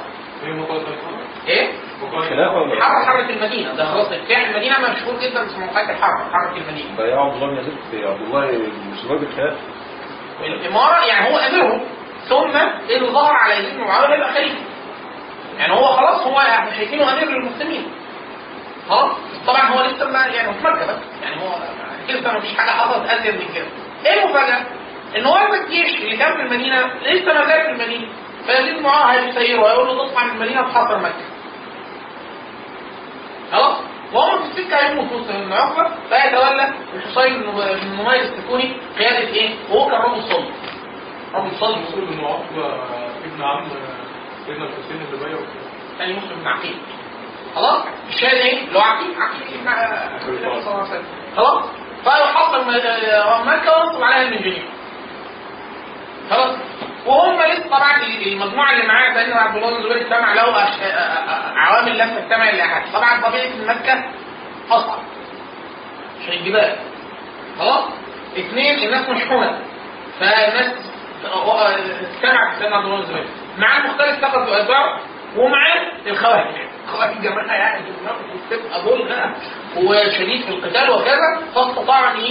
حرة المدينه، ده خلاص افتتاح المدينه مشهور جدا اسمه موقعة حرة المدينه. بايعوا عبد الله بن الزبير عبد الله بن الزبير بالخلاف. الاماره يعني هو اميرهم، ثم اللي ظهر على يزيد بن معاويه هيبقى خليفه. يعني هو خلاص هو احنا شايفينه امير للمسلمين. خلاص طبعا هو لسه ما يعني في مكه بس، يعني هو لسه ما فيش حاجه حصلت ازيد من كده. ايه المفاجاه؟ ان هو الجيش اللي كان في المدينه لسه ما زال في المدينه، فيزيد بن معاويه هيسيره ويقول له تطلع من المدينه تحاصر مكه. خلاص وهم في السكه هيموت مسلم بن عقبه، فيتولى الحصين بن نمير السكوني قياده ايه؟ وهو كان رجل صلب. رجل صلب مسلم بن عقبه ابن عم سيدنا الحسين بن بيع ثاني مسلم بن عقيل. خلاص الشاهد ايه؟ اللي هو عقيل ابن النبي صلى الله عليه وسلم. خلاص فيحصل مكه وينصب عليها المنجنيق. خلاص وهم لسه طبعا المجموعه اللي معاه سيدنا عبد الله بن الزبير اجتمع له عوامل لم تجتمع لاحد. طبعا طبيعه مكه اصعب عشان الجبال. خلاص اثنين الناس مشحونه، فالناس اجتمعت سيدنا عبد الله بن الزبير مع المختلف ثقف واتباعه ومعاه الخوارج. الخوارج جماعه يعني بتبقى بلغه وشديد في القتال وكذا، فاستطاع ان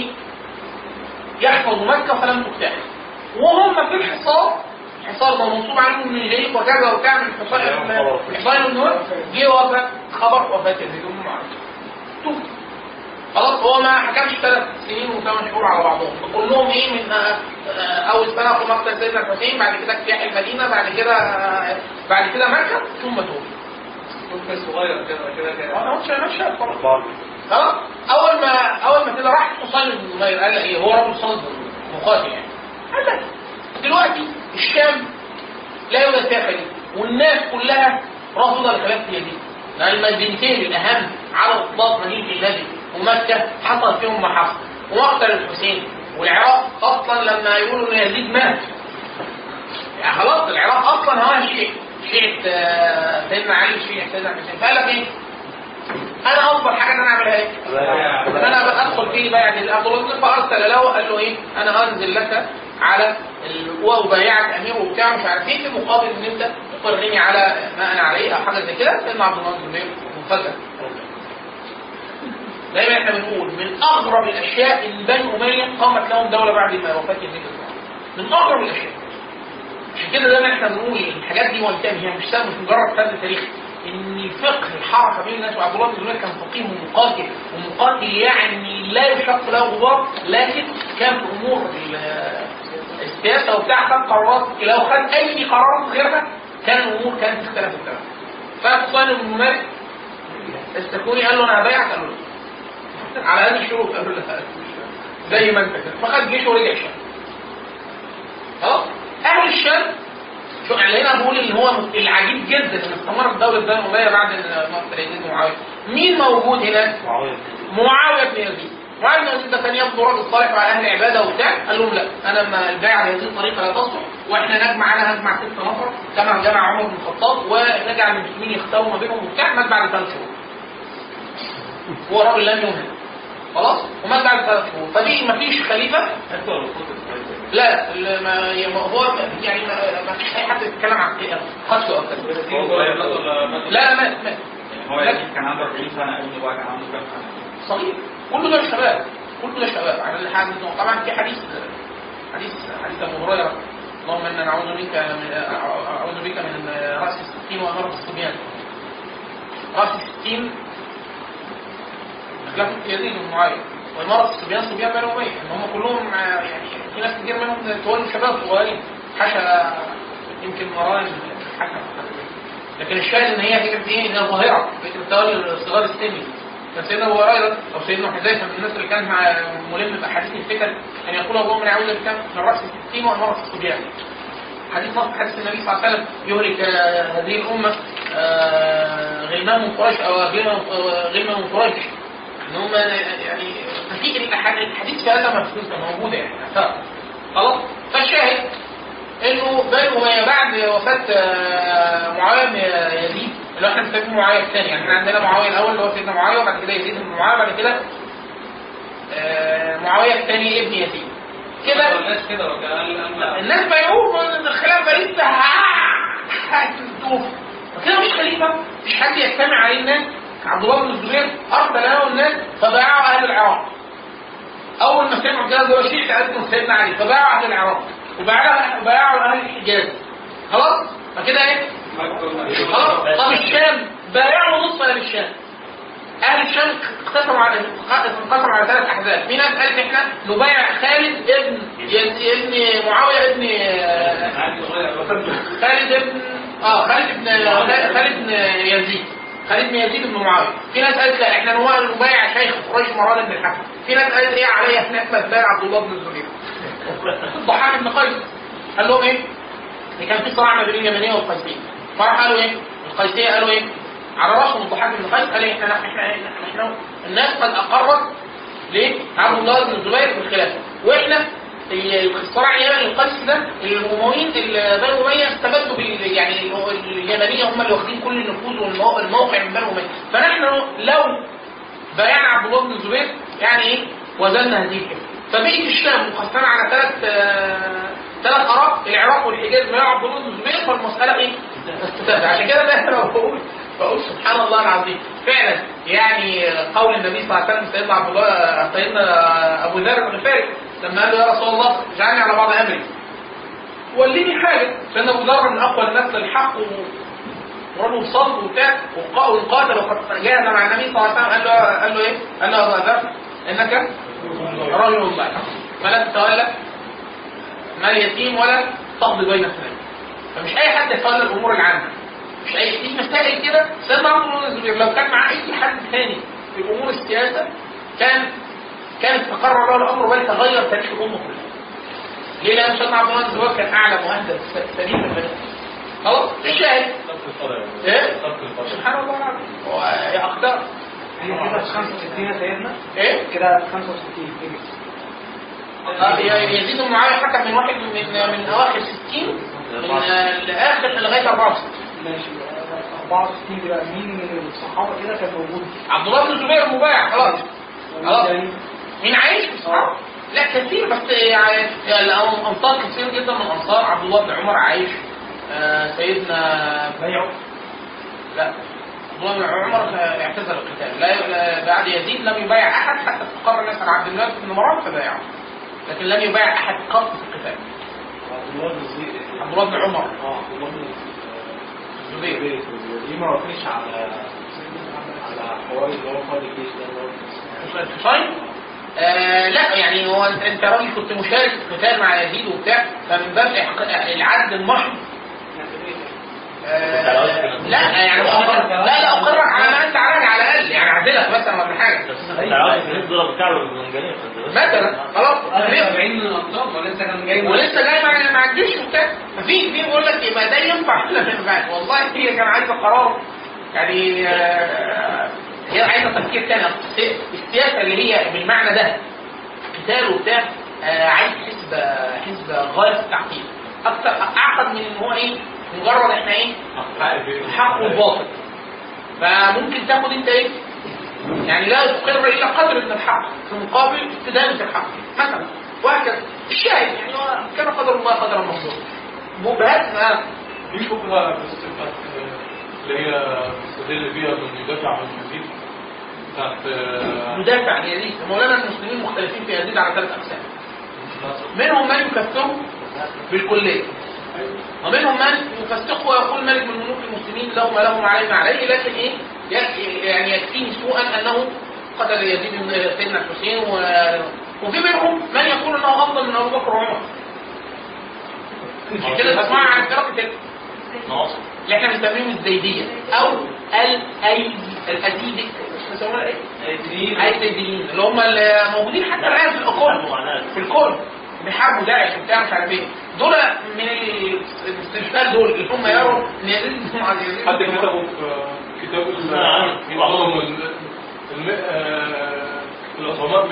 يحفظ مكه فلم تفتح. وهم في الحصار ده منصوب عليهم من جيب وكذا وكذا من حصار النور، جه وفاه خبر وفاه يزيد بن معاويه. خلاص هو ما حكمش 3 سنين و8 شهور على بعضهم، كلهم ايه من اول سنه في مقتل سيدنا الحسين، بعد كده اجتياح المدينه، بعد كده مكه، ثم توفي. كان صغير كده انا مش خلاص اول ما كده راح حصين بن نمير قال ايه، هو رجل صلب مقاتل يعني، قال لك دلوقتي الشام لا يوجد فيها خليفه والناس كلها رافضه لخلافه يزيد، لان المدينتين الاهم على اطلاق مدينه النبي ومكه حصل فيهم ما حصل، ومقتل الحسين. والعراق اصلا لما يقولوا ان يزيد مات يعني خلاص العراق اصلا هو شيعة سيدنا علي، شيعة سيدنا الحسين. فقال لك ايه؟ انا افضل حاجه ان انا اعملها ايه؟ انا ادخل فيه بيعه عبد الله بن فارسل له قال له ايه؟ انا انزل لك على وبايعك امير وبتاع مش عارف ايه، في مقابل ان انت تقرني على ما انا عليه او حاجه زي كده. سيدنا عبد الله بن الزبير مفاجاه. دايما احنا بنقول من اغرب الاشياء ان بني اميه قامت لهم دوله بعد ما وفاه يزيد من اغرب الاشياء. عشان كده دايما احنا بنقول الحاجات دي وانتهى هي مش مجرد فن تاريخي، ان فقه الحركه بين الناس. وعبد الله بن الزبير كان فقيه ومقاتل يعني لا يشق له غبار، لكن كان في امور السياسه وبتاع خد قرارات، لو خد اي قرارات غيرها كان الامور كانت تختلف تماما. فحصين بن نمير السكوني قال له انا هبايعك، قال له على هذه الشروط، قال له لا زي ما انت كده. فخد جيشه ورجع الشام. خلاص اهل الشام شو هنا بقول ان هو العجيب جدا ان استمرت دوله بني اميه بعد مقتل يزيد بن معاويه. مين موجود هناك؟ معاويه بن يزيد. معاويه بن يزيد ده كان يبدو راجل صالح وعلى اهل عباده وبتاع، قال لهم لا انا ما البيعه لهذه الطريقه لا تصلح، واحنا نجمع 6 نفر كما جمع عمر بن الخطاب، ونجعل المسلمين يختاروا ما بينهم وبتاع. مات بعد 3 شهور. هو راجل لم يمهل خلاص، ومات بعد 3 شهور. فدي ما فيش خليفه. لا ما هو يعني ما فيش اي حد يتكلم عن قتله او كذا. لا مات هو كان عنده 40 سنه، ابنه بقى كان عنده كام سنه؟ صغير. كل دول شباب على الحال. طبعا في حديث ابو هريره اللهم انا نعوذ بك من راس 60 واماره الصبيان. راس 60 خلافه يزيد بن معاويه، واماره الصبيان صبيان بني اميه، ان هم كلهم يعني في ناس كتير منهم تولوا شباب صغيرين، حاشا يمكن مراين الحكم. لكن الشاهد ان هي فكره ايه؟ انها ظاهره، فكره تولي الصغار السني. كان سيدنا ابو هريره او سيدنا حذيفه من الناس اللي كان ملم باحاديث الفتن ان يقول اللهم لا يعوذ بك من راس 60 واماره الصبيان. حديث نص حديث النبي صلى الله عليه وسلم يهلك هذه الامه غلمان من قريش او غلمان من قريش، ان هم يعني في الحديث في هذا مفهوم موجوده يعني خلاص. فالشاهد انه بني اميه بعد وفاه معاويه بن يزيد اللي احنا بنسميه معاويه الثاني، يعني احنا عندنا معاويه الاول اللي هو سيدنا معاويه، وبعد كده يزيد بن معاويه، بعد كده معاويه الثاني ابن يزيد كده. الناس بيقولوا ان الخلافه لسه هتدوف كده، مش خليفه، مش حد يجتمع عليه الناس. عبد الله بن الزبير ارسل له الناس فبايعوا اهل العراق. اول ما سمعوا كده دول شيعة قالوا سيدنا علي، فبايعوا اهل العراق وبايعوا اهل الحجاز. خلاص فكده ايه؟ خلاص. طب الشام بايعوا نصف اهل الشام. اهل الشام انقسموا على 3 احزاب. في ناس قالت احنا نبايع خالد ابن معاويه ابن خالد بن يزيد. خالد بن يزيد بن معاويه. في ناس قالت لا احنا نبايع شيخ قريش مروان بن الحكم. في ناس قالت ايه عليا احنا نبايع عبد الله بن الزبير. الضحاك بن قيس قال لهم ايه؟ كان في صراع ما بين اليمنيه والقيسيه. فراح قالوا ايه؟ القيسيه قالوا ايه؟ على راسهم الضحاك بن قيس قال احنا الناس قد اقرت ليه؟ عبد الله بن الزبير في الخلافه، واحنا الصراع اليمني القيس ده الامويين بنو اميه استبدوا يعني اليمنيه هم اللي واخدين كل النفوذ والموقع من بنو اميه، فنحن لو بايعنا عبد الله بن الزبير يعني ايه؟ وزننا هذه الكلمه. فبقيت الشام مقسمه على 3 اراء، العراق والحجاز بايعوا عبد الله بن الزبير، فالمساله ايه؟ عشان كده ده انا بقول سبحان الله العظيم فعلا. يعني قول النبي صلى الله عليه وسلم سيدنا ابو ذر الغفاري لما قال له يا رسول الله اجعلني على بعض امري وليني حاجه، سيدنا ابو ذر من اقوى الناس للحق ورجل صلب وبتاع وقاتل وقد جاهد مع النبي صلى الله عليه وسلم. قال له ايه؟ قال له ابو ذر انك رجل الله فلا تتولى مال يتيم ولا تقضي بين اثنين. فمش اي حد يتولى الامور العامه، مش اي مسائل كده. سيدنا عبد الله بن الزبير لو كان مع اي حد ثاني في امور السياسه كانت تقرر له الامر بل تغير تاريخ الامه كلها. ليه؟ لان سيدنا عبد الله بن الزبير كان اعلى مهندس سليم من البلد. خلاص الشاهد ايه؟ سبحان الله العظيم يا اقدار. هي كده 65 يا سيدنا؟ ايه؟ كده 65 يزيد بن معاويه حكم من اواخر 60 لاخر لغايه 64. ماشي 64 دي بقى مين من الصحابه كده كان موجود؟ عبد الله بن الزبير مبايع خلاص. مين عايش في الصحابه؟ لا كثير بس يعني امطار كثير جدا من الانصار. عبد الله بن عمر عايش، سيدنا بيعه لا عبد الله بن عمر اعتزل القتال. لا بعد يزيد لم يبايع احد حتى استقر الناس على عبد الملك بن مروان فبايعه، لكن لم يبايع احد قط في القتال. عبد الله بن عمر عبد الله بن الزبير دي ما وقفش على حوار اللي هو قائد الجيش ده الحصين. لا يعني هو انت راجل كنت مشارك في القتال مع يزيد وبتاع، فمن باب العدل المحض لا يعني لا اقرك على ما انت عليه على الاقل يعني اعدلك مثلا ولا حاجه مثلا خلاص 40 من الانصار ولسه جاي مع الجيش وبتاع. في بيقول لك يبقى ده ينفع ولا ما ينفعش. والله هي كان عايزه قرار يعني هي عايزه تفكير تاني. السياسه اللي هي بالمعنى ده قتال وبتاع عايز حسب غايه التعقيد اكثر اعقد من ان هو ايه مجرد احنا ايه الحق والباطل. فممكن تاخد انت ايه يعني لا تقر الا قدر من الحق في مقابل استدامه الحق مثلا وهكذا. الشاهد يعني كان قدر الله قدرا مقدورا. مبهات في شبهه بس اللي هي بيستدل بيها انه يدافع عن يزيد بتاعت يدافع عن يزيد. مولانا المسلمين مختلفين في يزيد على 3 أقسام. منهم من يكفره بالكليه، ومنهم من يفسقه ويقول ملك من ملوك المسلمين له ما له عليه ما عليه، لكن ايه يعني يكفيه سوءا انه قتل يزيد بن سيدنا الحسين. وفي منهم من يقول انه افضل من ابو بكر وعمر. مش كده تسمع عن فرقه اللي احنا بنسميهم الزيديه او الازيدي بيسموها ايه؟ الزيديين اللي هم الموجودين حتى الان في الكون بيحاربوا داعش وبتاع مش عارف ايه. دول من الاستشفاء دول اللي هم يروا ان يزيد بن معاويه حد كتبوا في كتاب بعضهم الاصابات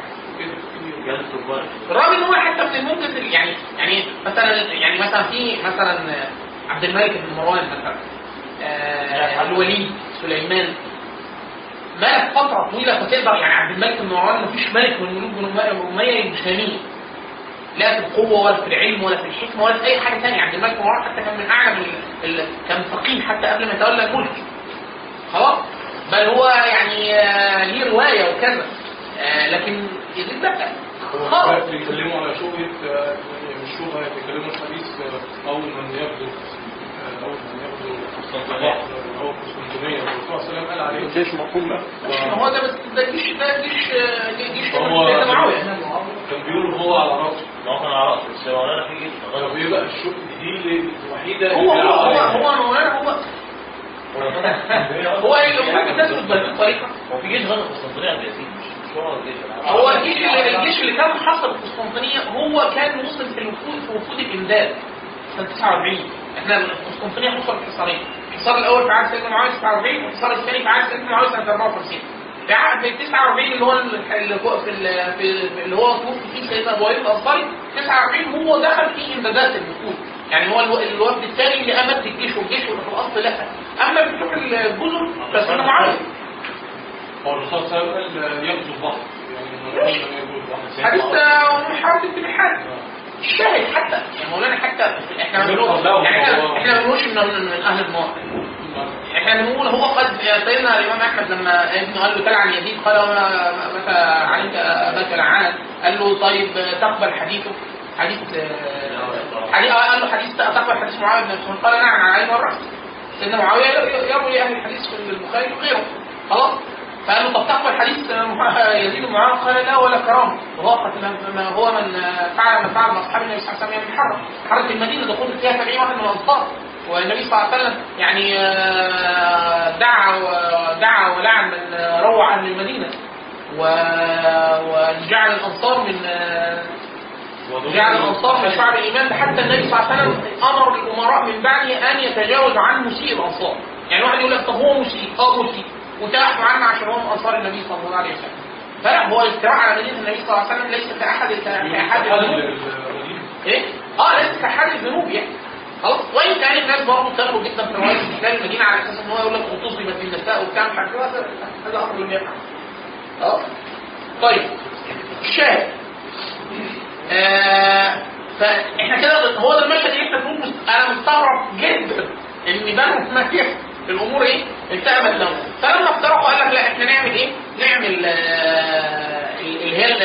الراجل هو حتى من الممكن يعني مثلا في مثلا عبد الملك بن مروان مثلا الوليد سليمان ملك فتره طويله فتقدر يعني عبد الملك بن مروان مفيش ملك من ملوك بن اميه المسلمين لا في القوه ولا في العلم ولا في الحكمه ولا في اي حاجه ثانيه. عبد الملك بن مروان حتى كان من اعلم كان فقيه حتى قبل ما يتولى الملك خلاص، بل هو يعني ليه روايه وكذا. لكن يزيد لا خالص بيتكلموا على شبهه الشبهه يتكلموا الحديث اول من يبدو البحر هو قسطنطينيه والرسول صلى الله عليه وسلم قال عليه جيش مقوم له. هو ده بس ده جيش هو كان بيقول هو على راسه. ما هو كان على راسه بس هو انا في جيش طب ايه بقى الشبهه دي الوحيده هو هو اللي ممكن تثبت بالطريقه. هو في جيش غير قسطنطينيه يا سيدي مش هو الجيش. هو الجيش اللي كان حصل في قسطنطينيه هو كان وصل في وفود الامداد سنه 49. احنا قسطنطينيه حصل في حصارين، الحصار الاول في عهد سيدنا معاويه 49 والحصار الثاني في عهد سيدنا معاويه سنه 54. في عهد 49 اللي هو توفي فيه سيدنا ابو ايوب الانصاري 49 هو دخل في امدادات الوفود، يعني هو الوفد الثاني اللي امد الجيش والجيش اللي في الاصل لا. اما بتشوف الجزر فسيدنا معاويه هو الرسول صلى الله عليه وسلم يغزو البحر حديث محاربة الاتحاد الشاهد حتى يا مولانا حتى احنا بنقول احنا بنقولش من اهل النار، احنا بنقول هو قد سيدنا الامام احمد لما ابنه قال له تلعن يزيد قال متى علمت اباك لعان قال له طيب تقبل حديثه حديث قال له حديث تقبل حديث معاويه بن سفيان قال نعم على عيني والراس. سيدنا معاويه يروي اهل الحديث في البخاري وغيره خلاص. فقال له طب تقبل حديث يزيد بن معاويه قال لا ولا كرامه وهو من فعل ما فعل اصحاب النبي صلى الله عليه وسلم من حرة المدينه دخول فيها 70 واحد من الانصار، والنبي صلى الله عليه وسلم يعني دعا ولعن من روع اهل المدينه وجعل الانصار من شعب الايمان. حتى النبي صلى الله عليه وسلم امر الامراء من بعده ان يتجاوزوا عن مسيء الانصار، يعني واحد يقول لك طب هو مسيء مسيء وتلاحظوا عنه عشان هو من انصار النبي صلى الله عليه وسلم. فلا هو الاستواء على مدينه النبي صلى الله عليه وسلم ليس كاحد الذنوب ليس كاحد الذنوب يعني خلاص. وان كان الناس برضه تغلوا جدا في روايه احتلال المدينه على اساس ان هو يقول لك اغتصبت النساء وبتاع مش عارف هذا امر لم يقع خلاص. طيب الشاهد فاحنا كده هو ده المشهد اللي احنا بنقول انا مستغرب جدا ان بنو مكه الامور ايه انتهت لهم. فلما اقترحوا قال لك لا احنا نعمل ايه؟ نعمل اللي هي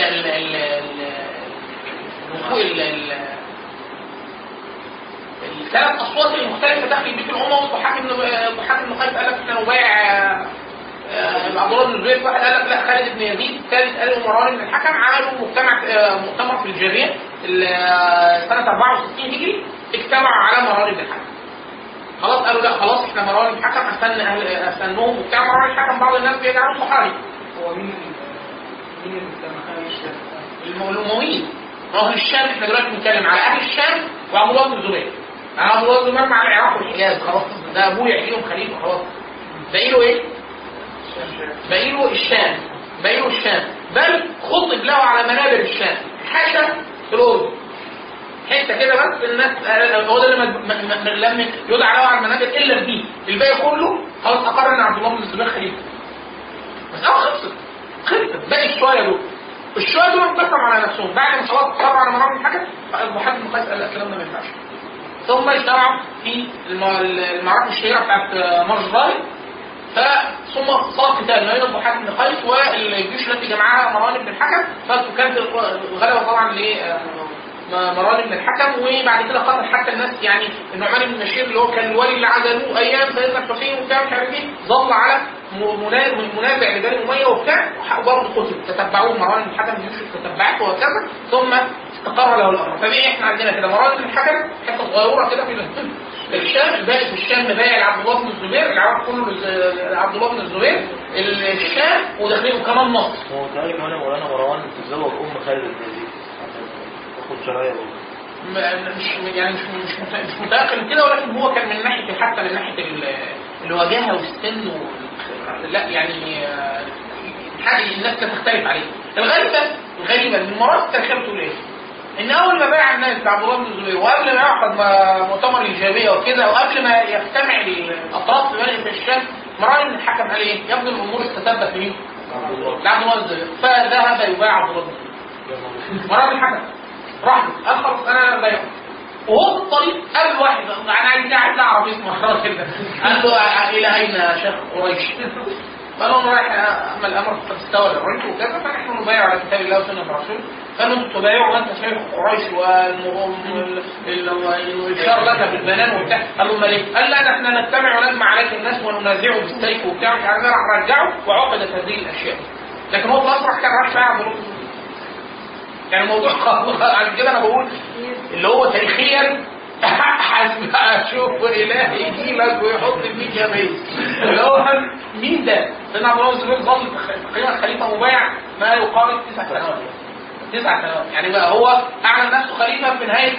الثلاث اصوات المختلفه داخل بيت الامه. وحاكم بن قيس قال لك احنا نبايع عبد الله بن الزبير، واحد قال لك لا خالد بن يزيد، الثالث قال مروان بن الحكم. عملوا مؤتمر في الجزيره سنه 64 هجري اجتمعوا على مروان بن الحكم. خلاص قالوا لا خلاص احنا مروان الحكم استنوهم وبتاع. مروان الحكم بعض الناس بيجعلوا صحابي. هو مين الأمويين اهل الشام. احنا دلوقتي بنتكلم على اهل الشام وعبد الله بن الزبير. عبد الله بن الزبير مع العراق والحجاز خلاص، ده ابوه يحييهم خليفه خلاص. باقي له ايه؟ باقي له الشام. بل خطب له على منابر الشام حتى في الاردن حته كده بس الناس هو ده اللي لم يدعى له على المنابر الا دي. الباقي كله خلاص اقر ان عبد الله بن الزبير خليفه بس خلصت باقي الشويه دول انتصروا على نفسهم بعد ما خلاص قرروا على مروان بن الحكم. فالمحدث بن قيس قال لا الكلام ده ما ينفعش. ثم اجتمعوا في المعركه الشهيره بتاعت مرجراي. ثم صار قتال ما بين الضحاك بن قيس والجيوش التي جمعها مروان بن الحكم. فكانت الغلبه طبعا مروان بن الحكم. وبعد كده خاطر حتى الناس يعني النعمان بن بشير اللي هو كان الولي اللي عزلوه ايام سيدنا الحسين وبتاع مش عارف ايه ظل على منازع لبني اميه وبتاع وبرضه قتل. تتبعوه مروان بن الحكم الجيوش تتبعته وكذا ثم استقر له الامر. فبقى احنا عندنا كده مروان بن الحكم حته صغيره كده في الشام. الباقي في الشام مبايع عبد الله بن الزبير. العراق كله عبد الله بن الزبير. الشام وداخلين كمان مصر. هو تقريبا كمان مولانا مروان تتزوج خالد بن يزيد شرايا مش متأكد كده، ولكن هو كان من ناحيه حتى من ناحيه الوجاهه والسن لا يعني حاجه الناس لا تختلف عليه. الغريبه من المرات التاريخيه بتقول ايه؟ ان اول ما بايع الناس عبد الله بن الزبير وقبل ما يعقد مؤتمر الايجابيه وكده وقبل ما يجتمع الاطراف في بلد الشام مروان بن الحكم قال ايه؟ يبدو الامور استتبت لمين؟ لعبد الله بن الزبير. فذهب يبايع عبد الله بن الزبير. مروان بن الحكم راح قال خلاص انا بايع. وهو في الطريق قال واحد انا عايز اعرف اسمه خلاص كده. قال له الى اين يا شيخ قريش؟ قال له انا رايح اعمل امر قد استوى الرجل وكذا فنحن نبايع على كتاب الله وسنه الرسول. قالوا انتوا تبايعوا وانت شايف قريش والشر لك بالبنان وبتاع. قالوا ما ليه؟ قال لا احنا نجتمع ونجمع عليك الناس وننازعه بالسيف وبتاع مش عارف راح رجعه وعقدت هذه الاشياء. لكن هو في الأصبح كان راح فاهم يعني الموضوع عشان كده انا بقول اللي هو تاريخيا اشوف اله يجي لك ويحط فيك يا بيه اللي هو مين ده؟ سيدنا عبد الله الزبير ظل تقريبا خليفه مبايع ما يقارب 9 سنوات. 9 سنوات يعني بقى هو اعلن نفسه خليفه في نهايه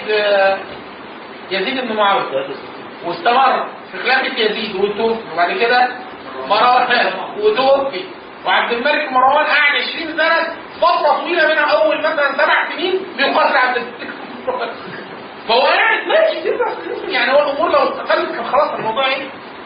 يزيد بن معاويه واستمر في خلافه يزيد وتوفي وبعد كده مروان وتوفي وعبد الملك مروان قعد 20 سنه فتره طويله منها اول مثلا 7 سنين بيقاتل عبد الملك فهو يعني ماشي 9 سنين يعني هو الامور لو استقلت كان خلاص الموضوع ايه؟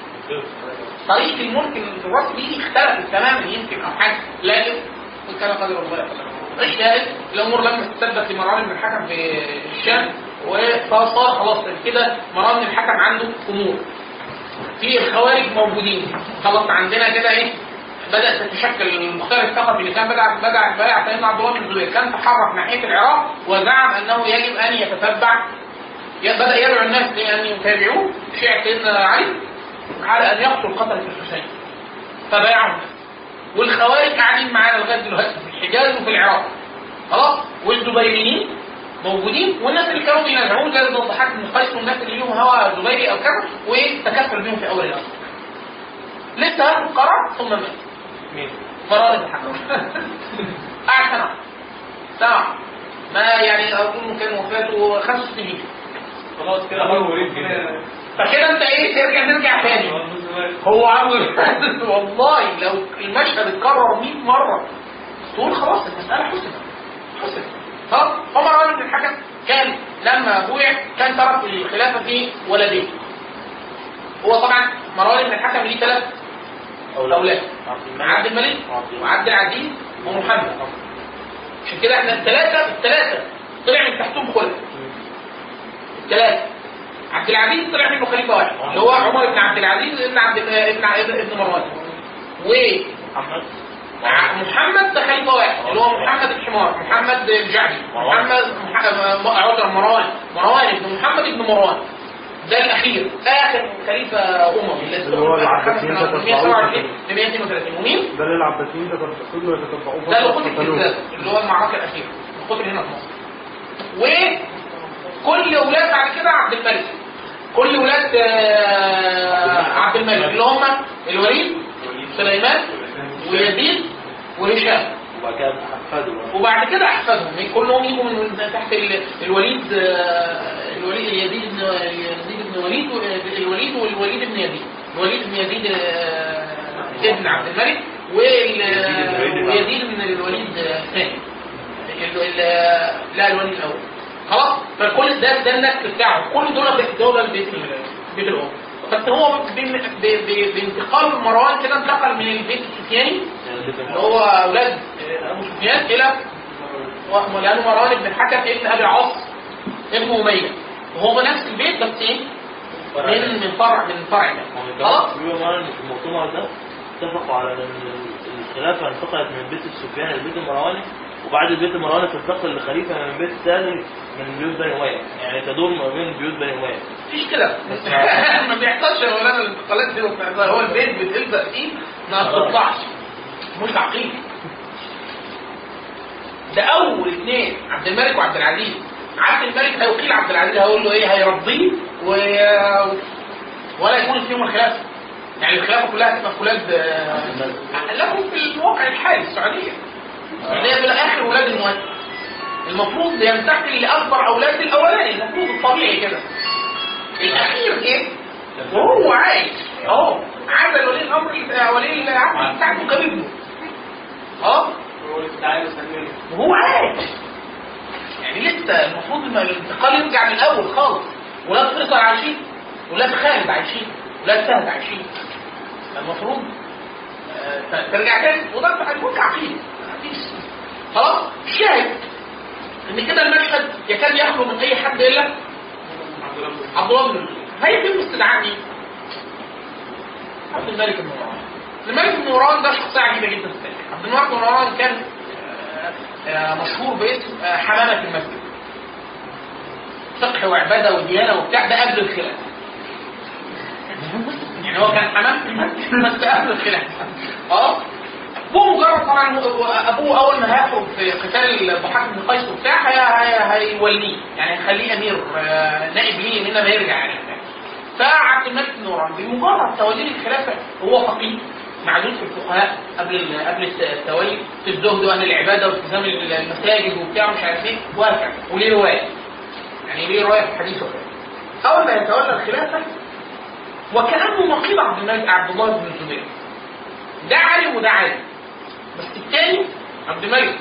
طريقه الملك الرسمي اختلفت تماما يمكن او حاجه لكن كان قدر الله الشاهد الامور لما تثبت لمروان بن الحكم في الشام وصار خلاص كده مروان بن الحكم عنده امور في الخوارج موجودين خلاص عندنا كده ايه بدأت تتشكل المختار الثقفي اللي كان بدأ بايع سيدنا عبد الله بن الزبير كان تحرك ناحية العراق وزعم أنه يجب أن يتتبع بدأ يدعو الناس لأن يتابعوه شيعة سيدنا علي على أن يقتل قتلة الحسين فبايعهم والخوارج قاعدين معانا لغاية دلوقتي في الحجاز وفي العراق خلاص والزبيريين موجودين والناس اللي كانوا بينازعون زي الضحاك بن قيس والناس اللي ليهم هوا زبيري أو كذا وتكفل بهم في أول الأمر لسه هاخد قرار ثم مات قرار الحكم قعد سنة ما يعني أظن كان وفاته 5 سنين خلاص كده هو وريد فكده انت ايه نرجع تاني هو عمل والله لو المشهد اتكرر 100 مرة تقول خلاص المسألة حسنت خلاص عمر بن الحكم كان لما بويع كان ترك الخلافة في ولدين هو طبعا مروان بن الحكم ليه 3 أولاد عبد الملك وعبد العزيز ومحمد عشان كده احنا الثلاثة طلع من تحتهم خلفاء 3 عبد العزيز طلع منه خليفة واحد اللي هو عمر بن عبد العزيز ابن مروان محمد ده خليفة واحد اللي هو محمد الحمار محمد الجعدي مروان بن محمد بن مروان ده الأخير آخر خليفة أموي اللي هو العباسيين 132 ومين؟ ده اللي العباسيين تقتلوا يتتبعوه ده اللي قتل اللي هو المعركة الأخيرة قتل هنا في مصر وكل أولاد بعد كده عبد الملك كل أولاد عبد الملك اللي هم الوليد سليمان ويزيد وهشام وبعد كده أحفادهم كلهم يجوا من تحت الوليد يزيد بن وليد والوليد بن يزيد الوليد بن يزيد ابن عبد الملك ويزيد بن الوليد الثاني لا الوليد الاول خلاص فكل ده النكت بتاعه كل دول البيت الام بس هو بانتقال مروان كده انتقل من البيت السفياني اللي هو اولاد ابو سفيان الى لانه مروان بن الحكم ابن ابي عاص ابن اميه وهو نفس البيت بس ايه من فرع خلاص في المؤتمر ده اتفقوا على ان الخلافه انتقلت من بيت السفيان لبيت المرواني وبعد البيت المرواني تنتقل لخليفه من بيت ثاني من بيوت بني اميه يعني تدور ما بين بيوت بني اميه مفيش كده ما بيحصلش ولا الانتقالات دي هو البيت بتلزق فيه ما تطلعش مش عقيم ده اول 2 عبد الملك وعبد العزيز عبد الملك هيوكيل عبد العزيز هيقول له ايه هيرضيه ولا يكون فيهم الخلافه يعني الخلافه كلها تبقى فولاد لكم في الواقع الحالي السعوديه اللي هي بالاخر ولاد المؤسس المفروض ينتقل لاكبر اولاد الاولاني المفروض الطبيعي كده الاخير ايه وهو عايش اهو عمل ولي الامر ولي العهد بتاعته كابنه وهو عايش يعني لسه المفروض ان الانتقال يرجع من الاول خالص ولاد فيصل عايشين ولاد خالد عايشين ولاد سهل عايشين المفروض ترجع تاني وده هيكون عقيم خلاص الشاهد ان كده المشهد يكاد يخلو من اي حد الا عبد الله بن هيتم استدعاء مين؟ عبد الملك بن مروان. الملك بن مروان ده شخصيه عجيبه جدا في التاريخ. عبد الملك بن مروان كان مشهور باسم حمامة المسجد، فقه وعبادة وديانة وبتاع، ده قبل الخلافة. يعني هو كان حمام في المسجد بس قبل الخلافة. بمجرد طبعا ابوه اول ما هيخرج في قتال الضحاك بن قيس وبتاع هيوليه، يعني هيخليه امير نائب ليه من ما يرجع يعني. فعبد الملك بن مروان بمجرد توليه الخلافه هو فقيه معدود في الفقهاء قبل التولي في الزهد وان العباده والتزام المساجد وبتاع مش عارف ايه وهكذا، وليه روايه، يعني ليه روايه في حديثه. اول ما يتولى الخلافه وكانه نقيض عبد الله بن الزبير، ده عالم وده عالم، بس الثاني عبد الملك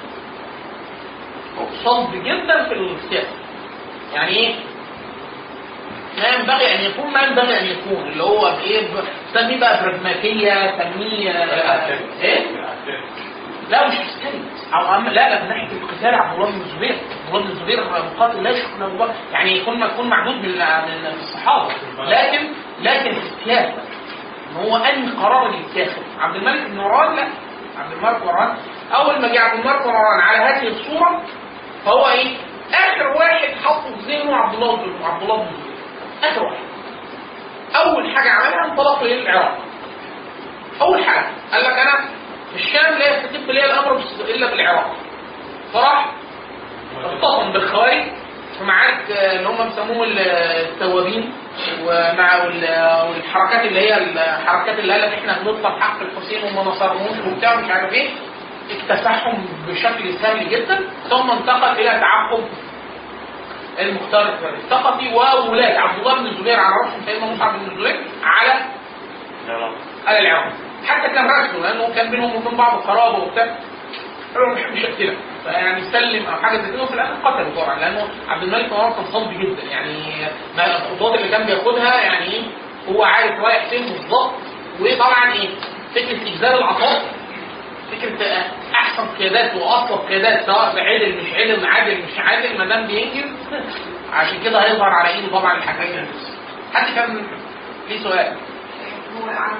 صلب جدا في السياسه. يعني ايه؟ ما ينبغي ان يكون، ما ينبغي ان يكون، اللي هو ايه، سميه بقى براجماتيه، سميه ايه؟ لا مش عسكري او لا من ناحيه القتال. عبد الله بن الزبير، عبد الله بن الزبير مقاتل لا يشك له، يعني يكون معدود من الصحابه، لكن في السياسه هو انهي قرار اللي يتاخد. عبد الملك بن مروان لا، عبد الملك بن مروان اول ما جه عبد الملك بن مروان على هذه الصوره فهو ايه؟ اخر واحد حطه في ذهنه عبد الله بن الزبير، اخر واحد. اول حاجه عملها انطلق للعراق. اول حاجه قال لك انا في الشام لا يستتب لي الامر الا بالعراق، فراح اتصم بالخوارج في معارك اللي هم بيسموهم التوابين، ومع والحركات اللي هي الحركات اللي قالت احنا بنطلب حق الحسين وما نصرناهوش وبتاع مش عارف ايه، اكتسحهم بشكل سهل جدا، ثم انتقل الى تعقب المختار الثقفي وولاد عبد الله بن الزبير على راسهم سيدنا مصعب بن الزبير على العراق. حتى كان راسله لانه كان بينهم وبين بعض قرابه وبتاع، قالوا مش هقتلك، فيعني سلم او حاجه زي كده، وفي الاخر قتله طبعا لانه عبد الملك بن مروان كان صلب جدا، يعني الخطوات اللي كان بياخدها يعني ايه، هو عارف رايح فين بالظبط. وطبعا ايه فكره اجزاء العطاء، فكره احسن قيادات واصلب قيادات سواء عدل مش عدل، عادل مش عادل، ما دام بينجز عشان كده هيظهر على ايده طبعا الحكايه. حد كان ليه سؤال؟ هو على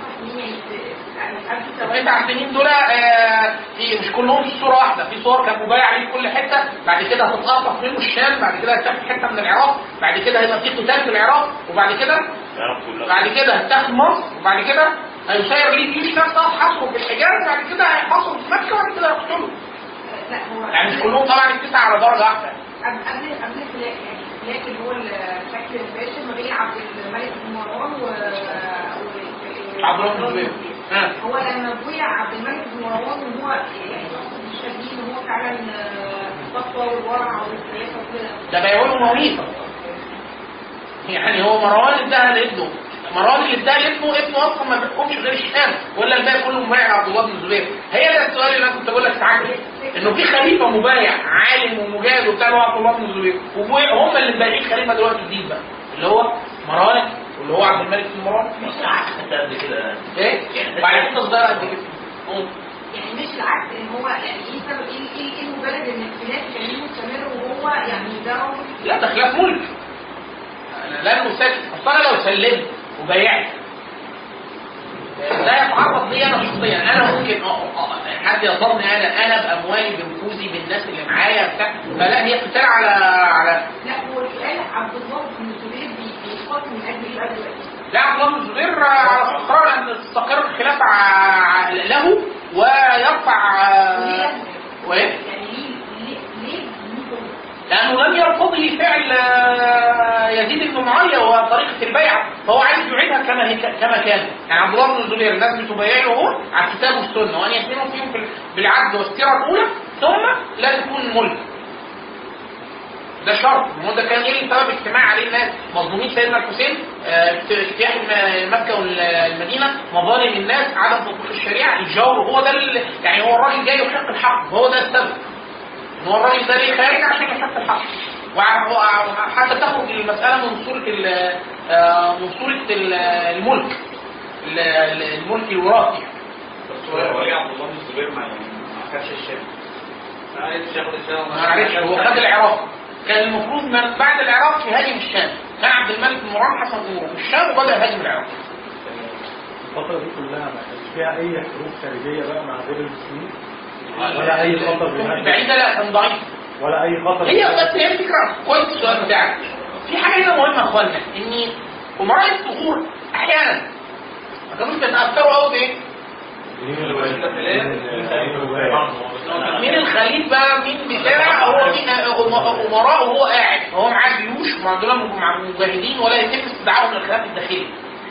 انت عارفين دول مش كلهم في صوره واحده، في صور كان مبايع عليه في كل حته، بعد كده هتتقطع منه الشام، بعد كده هتاخد حته من العراق، بعد كده هيبقى في قتال في العراق، وبعد كده هتاخد مصر، وبعد كده هيسير ليه جيوش نفسها تحاصره في الحجاز، بعد كده هيحاصروا في مكه، وبعد كده هيقتلوا. لا هو يعني مش كلهم طبعا التسعه على درجه واحده. قبل الخلاف يعني لكن هو الشكل الباشا ما بين عبد الملك بن مروان عبد الله بن الزبير. هو لما بويع عبد الملك بن مروان وهو يعني شديد وهو فعلا التقوى والورع والسياسه وكده، ده بيقولوا مواليد، يعني هو مروان اداها لابنه، مروان اللي اداها لابنه، ابنه اصلا ما بيحكمش غير الشام، ولا الباقي كله مبايع عبد الله بن الزبير. هي ده السؤال اللي انا كنت بقول لك ساعات، انه في خليفه مبايع عالم ومجاهد وبتاع اللي هو عبد الله بن الزبير، وهم اللي مبايعين خليفه دلوقتي جديد بقى اللي هو مروان واللي هو عبد الملك بن مروان. مش حتى قد كده ايه؟ بعد كده صدر قد كده. يعني مش العكس، ان هو يعني ايه سبب ايه المبالغ ان الخلاف كان مستمر وهو يعني ده لا ده خلاف ملك. انا لن اسكت، اصل انا لو سلمت وبايعت لا يتعرض لي انا شخصيا، انا ممكن حد يظن انا باموالي بنفوذي بالناس اللي معايا بتاع، فلا هي قتال على لا هو السؤال عبد الله بن الزبير بيقاتل من اجل ايه دلوقتي؟ لا عبد الله بن الزبير قرر ان تستقر الخلافه له ويرفع يعني ليه لانه لم يرفضه فعل يزيد بن معاويه وطريقه البيعه، فهو عايز يعيدها كما كان. يعني عبد الله بن الزبير الناس بتبايعه هو على الكتاب والسنه، وان يكونوا فيهم بالعدل والسيره الاولى، ثم لا تكون ملك. ده شرط، وده كان ايه سبب اجتماع عليه الناس مظلومين سيدنا الحسين، اجتياح مكه والمدينه، مظالم الناس، عدم تطبيق الشريعه، الجور، هو ده يعني هو الراجل جاي يحق الحق، وهو ده السبب ان هو الراجل ده ليه خارج عشان يحق الحق. وحتى تخرج المساله من صوره الملك الوراثي. ولي عبد الله بن الزبير ما خدش الشام، ما عرفش، هو خد العراق، كان المفروض من بعد العراق يهاجم الشام، كان عبد الملك بن مروان حسن اموره الشام وبدا يهاجم العراق. الفترة دي كلها ما كانش فيها أي حروب خارجية بقى مع غير المسلمين؟ ولا اي خطر بعيده، لا كان ضعيف ولا اي خطر. هي بس هي الفكره كويس السؤال بتاعك. في حاجه هنا مهمه يا اخوانا، ان امراء الصخور احيانا ما كانوش بيتاثروا قوي بايه؟ مين الخليفه مين بتاع، هو مين امراء وهو قاعد، هو معاه جيوش ومعاه مجاهدين ولا يتم استدعائهم للخلاف الداخلي.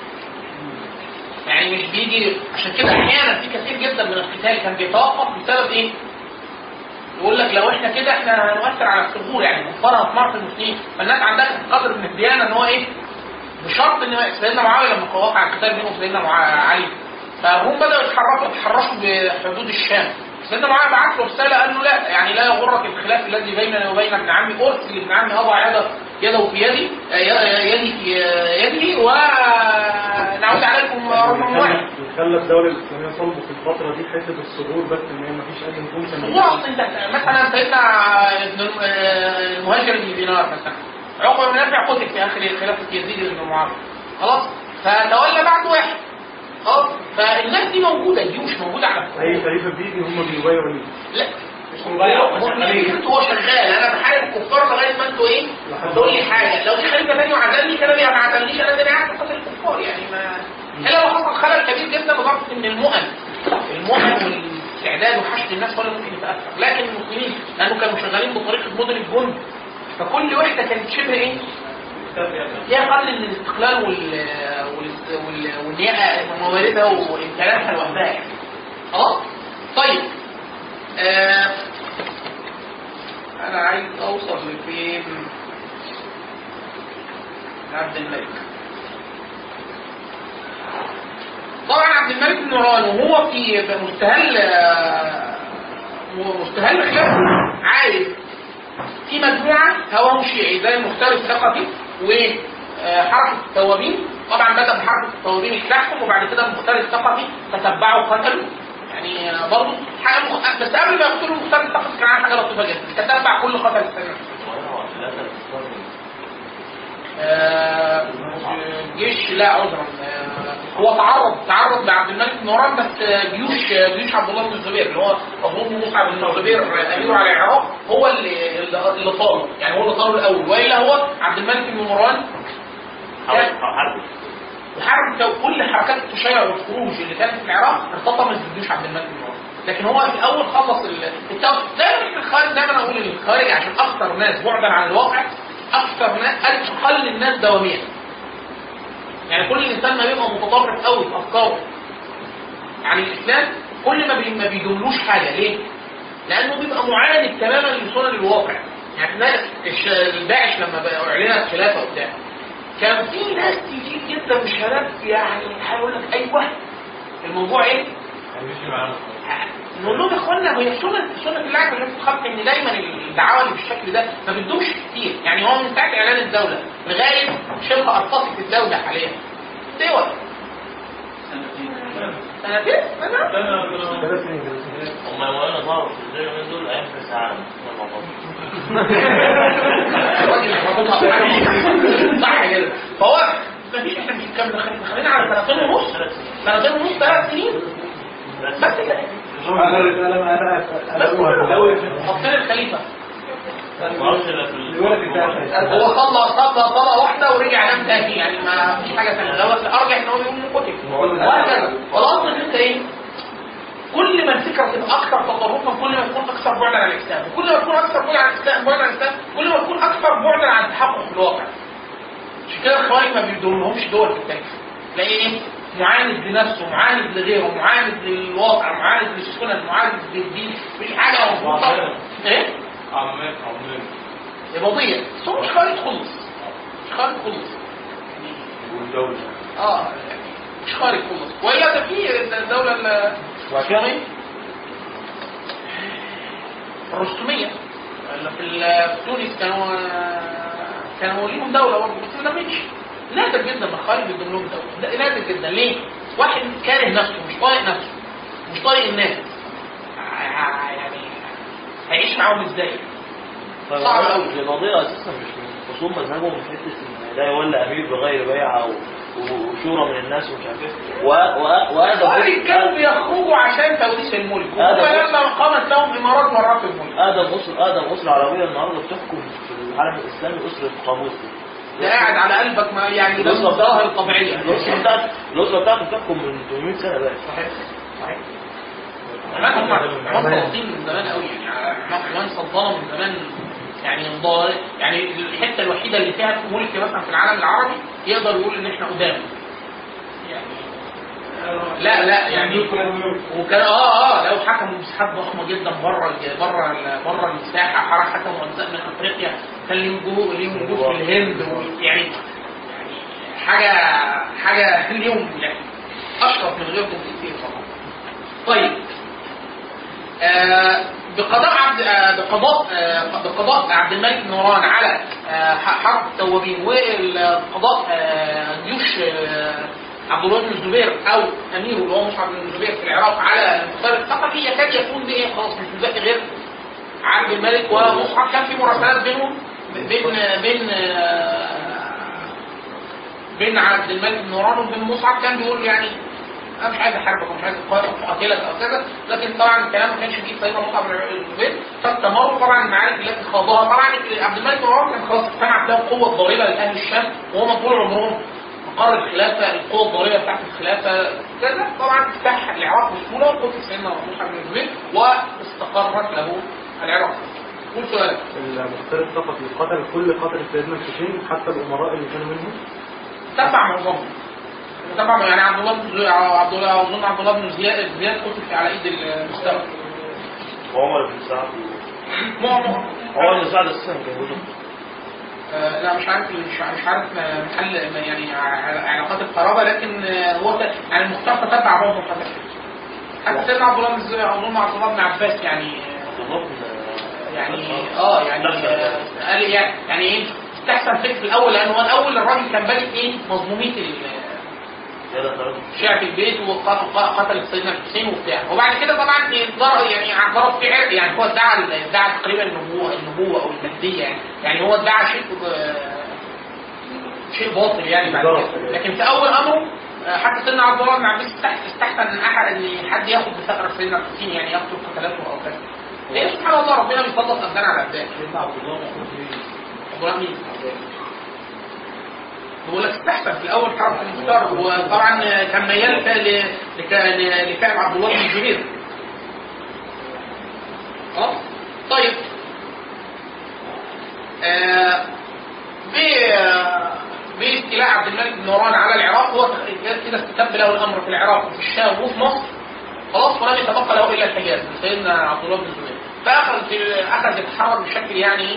يعني مش بيجي عشان كده احيانا في كثير جدا من القتال كان بيتوقف بسبب ايه؟ يقول لك لو احنا كده احنا هنؤثر على الثغور، يعني نفرها في مرض المسلمين، فالناس عندها قدر من الديانه ان هو ايه؟ بشرط ان سيدنا معاويه لما وقع القتال بينه وسيدنا علي، فهم بداوا يتحرشوا بحدود الشام. سيدنا معاويه بعت له رساله قال له لا، يعني لا يغرك الخلاف الذي بيننا وبين ابن عمي، ارسل ابن عمي اضع يده في يدي في يدي ونعود عليكم رقم واحد. خلى الدوله الاسلاميه صلبه في الفتره دي حته الثغور، بس ان هي ما فيش اي نظام الثغور اصلا انت مثلا سيدنا المهاجر بن دينار مثلا، عقبه بن نافع قتل في اخر خلافه يزيد بن معاويه، خلاص، فتولى بعد واحد، خلاص، فالناس دي موجوده، الجيوش موجوده على اي خليفه بيجي هم بيبايعوا ليه؟ لا هو شغال، انا بحارب الكفار لغايه ما انتوا ايه تقول لي حاجه، لو في خليفه ثاني وعزلني كده ما عزلنيش انا تاني قاعد قتل الكفار، يعني ما الا لو حصل خلل كبير جدا لدرجه ان المؤن والاستعداد وحشد الناس ولا ممكن يتاثر، لكن المسلمين لانه كانوا شغالين بطريقه مدن الجند، فكل وحده كانت شبه ايه؟ فيها قدر من الاستقلال والنيابه ومواردها وامكاناتها لوحدها يعني. خلاص؟ طيب انا عايز اوصل لفين؟ عبد الملك. طبعا عبد الملك بن مروان وهو في مستهل خلافه عارف في مجموعه هواهم شيعي زي المختار الثقفي وحركه التوابين. طبعا بدا بحركه التوابين يحكم، وبعد كده المختار الثقفي تتبعوا وقتلوا، يعني برضه حاجه بس قبل ما يقتلوا المختار الثقفي كان عامل حاجه لطيفه جدا، تتبع كل قتل السنه. جيش لا عذرا، هو تعرض لعبد الملك بن مروان، بس جيوش عبد الله بن الزبير اللي هو اظن مصعب بن الزبير امير على العراق هو اللي طاله، يعني هو اللي طاله الاول، والا هو عبد الملك بن مروان وحرب كل حركات التشيع والخروج اللي كانت في العراق ارتطمت بجيوش عبد الملك بن مروان، لكن هو في الاول خلص دايما الخارج، دايما اقول الخارج عشان اكثر ناس بعدا عن الواقع، اكثر ناس اقل الناس دواميا، يعني كل انسان ما بيبقى متطرف قوي في افكاره، يعني الاسلام كل ما بيجملوش حاجه، ليه؟ لانه بيبقى معاند تماما لسنن الواقع. يعني الداعش لما اعلنت خلافه وبتاع كان في ناس كتير جدا مش شباب، يعني هيقول لك ايوه الموضوع ايه؟ نقول لهم يا اخوانا هي سنه الله اللي بتخاف ان دايما الدعاوى اللي بالشكل ده ما بتدومش كتير، يعني هو من ساعه اعلان الدوله لغايه شبه ارتقت الدوله حاليا دول سنتين هم وانا ضاعوا زي ما دول ايام كاس العالم صح كده. فهو مفيش، احنا مش كام دخلنا على 3 ونص 3 سنين بس كده. حطين الخليفه هو صلى واحده ورجع نام تاني، يعني ما فيش حاجه ثانيه، لو ارجع ان هو يقول انه قتل وهكذا. خلاص انت ايه؟ كل ما الفكره تبقى اكثر تطرفا كل ما تكون اكثر بعدا عن الاسلام، وكل ما تكون اكثر بعدا عن الاسلام كل ما تكون اكثر بعدا عن التحقق في الواقع. عشان كده الخوارج ما بيدولهمش دول في التاريخ، تلاقي ايه؟ معاند لنفسه، معاند لغيره، معاند للواقع، معاند للسنن، معاند للدين، مش حاجه مظبوطه. ايه؟ عمال يبقى بس هو مش خالد خلص، مش خالد خلص والدولة مش خالد خلص، ولا ده في الدولة الرسومية اللي في تونس كانوا ليهم دولة برضه، بس ما مش نادر جدا ما خالد يدوم لهم دولة، نادر جدا. ليه؟ واحد كاره نفسه، مش طايق نفسه، مش طايق الناس، يعني هيعيش معاهم ازاي؟ صعب قوي. المواضيع اساسا مش خصوم مذهبهم من حته ان ده يولى امير بغير بيعه وشورى من الناس ومش عارف ايه كانوا بيخرجوا عشان توريث الملك ولما قامت لهم امارات مرات الملك. ادم اسره عربيه النهارده بتحكم في العالم الاسلامي اسره قاموس. ده قاعد على قلبك ما يعني ده الظاهر الطبيعيه. الاسره بتاعته بتحكم من 800 سنه بقى. صحيح. هم واخدين من زمان قوي يعني احنا صدنا من زمان يعني الحته الوحيده اللي فيها ملك مثلا في العالم العربي يقدر يقول ان احنا قدام يعني لا يعني وكان لو حكموا مساحات ضخمه جدا بره المساحه حكموا اجزاء من افريقيا كان ليهم وجود في الهند يعني حاجه ليهم يعني اشرف من غيرهم كتير طبعا. طيب بقضاء عبد الملك نوران على حرب التوابين والقضاء جيوش عبد الله بن الزبير او اميره اللي هو مصعب بن الزبير في العراق على المختار الثقفي يكاد يكون ده خلاص مش باقي غير عبد الملك ومصعب. كان في مراسلات بينهم بين عبد الملك بن نوران وبين مصعب كان بيقول يعني انا مش عايز احاربك ومش عايز اقاتلك او كذا، لكن طبعا الكلام ما كانش فيه سيدنا مصعب بن الزبير. فاستمروا طبعا المعارك التي خاضوها. طبعا عبد الملك بن نوران كان خلاص اجتمعت له قوه ضاربه لاهل الشام وهم طول عمرهم مقر الخلافه القوه الضاربه بتاعت الخلافه كذا. طبعا افتح العراق بسهوله وقتل سيدنا مصعب بن الزبير واستقرت له العراق. قول سؤالك. المختار الثقفي قتل كل قتل سيدنا الحسين حتى الامراء اللي كانوا منهم؟ تبع معظمهم. طبعا يعني عبد الله بن زياد قتل على ايد المختار. عمر بن سعد عمر بن سعد اساسا كان موجود. لا مش عارف محل يعني علاقات القرابه، لكن هو يعني المختار تتبع برضه حتى سيدنا عبد الله بن زياد اظن عبد الله بن عباس يعني قال يعني ايه استحسن فكر الاول لانه هو الاول الراجل كان بادئ ايه مظلوميه شعب البيت وقتل سيدنا الحسين وبتاع، وبعد كده طبعا يعني ضرب في عرق يعني هو ادعى تقريبا النبوه او المهديه يعني هو ادعى شيء باطل يعني بعد كده. لكن في اول امره حتى سيدنا عبد الله بن عباس استحسن ان حد ياخد بثأر سيدنا الحسين يعني يقتل قتلاته او كذا. ليه سبحان الله ربنا بيسلط ابدان على ابدان. سيدنا عبد الله مين؟ بقول لك استحسن في الاول حرب المختار، وطبعا كان ميال لكعب عبد الله بن الزبير. طيب باستيلاء عبد الملك بن نوران على العراق هو كده استتب له الامر في العراق وفي الشام وفي مصر خلاص، ولم يتبقى له الا الحجاز سيدنا عبد الله بن الزبير. فاخذ يتحرك بشكل يعني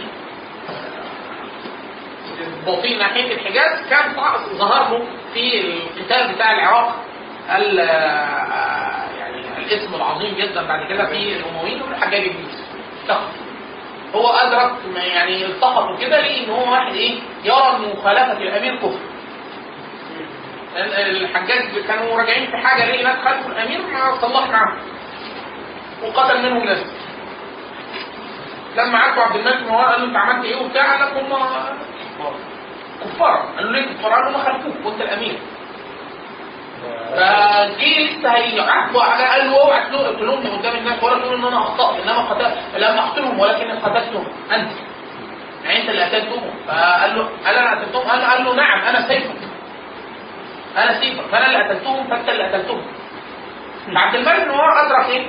بطيء ناحيه الحجاز. كان ظهر له في القتال بتاع العراق يعني الاسم العظيم جدا بعد كده في الامويين والحجاج بن يوسف. هو ادرك يعني التقطوا كده ليه ان هو واحد ايه يرى ان مخالفه الامير كفر. الحجاج كانوا راجعين في حاجه ليه ناس خالفوا الامير ما صلح معاهم وقتل منهم ناس. لما عرفوا عبد الملك بن نوران قال له انت عملت ايه وبتاع، قال لك هم كفار. قالوا ليه كفار؟ قالوا ما خلفوك وانت الامير. فجي لسه هيعاتبوا على قال له اوعى تلومني قدام الناس ولا تقول ان انا اخطات، انما لم اقتلهم ولكن قتلتهم انت يعني انت اللي قتلتهم. فقال له هل انا قتلتهم؟ قال له نعم انا سيفك فانا اللي قتلتهم فانت اللي قتلتهم. عبد الملك بن نوران ادرك ايه؟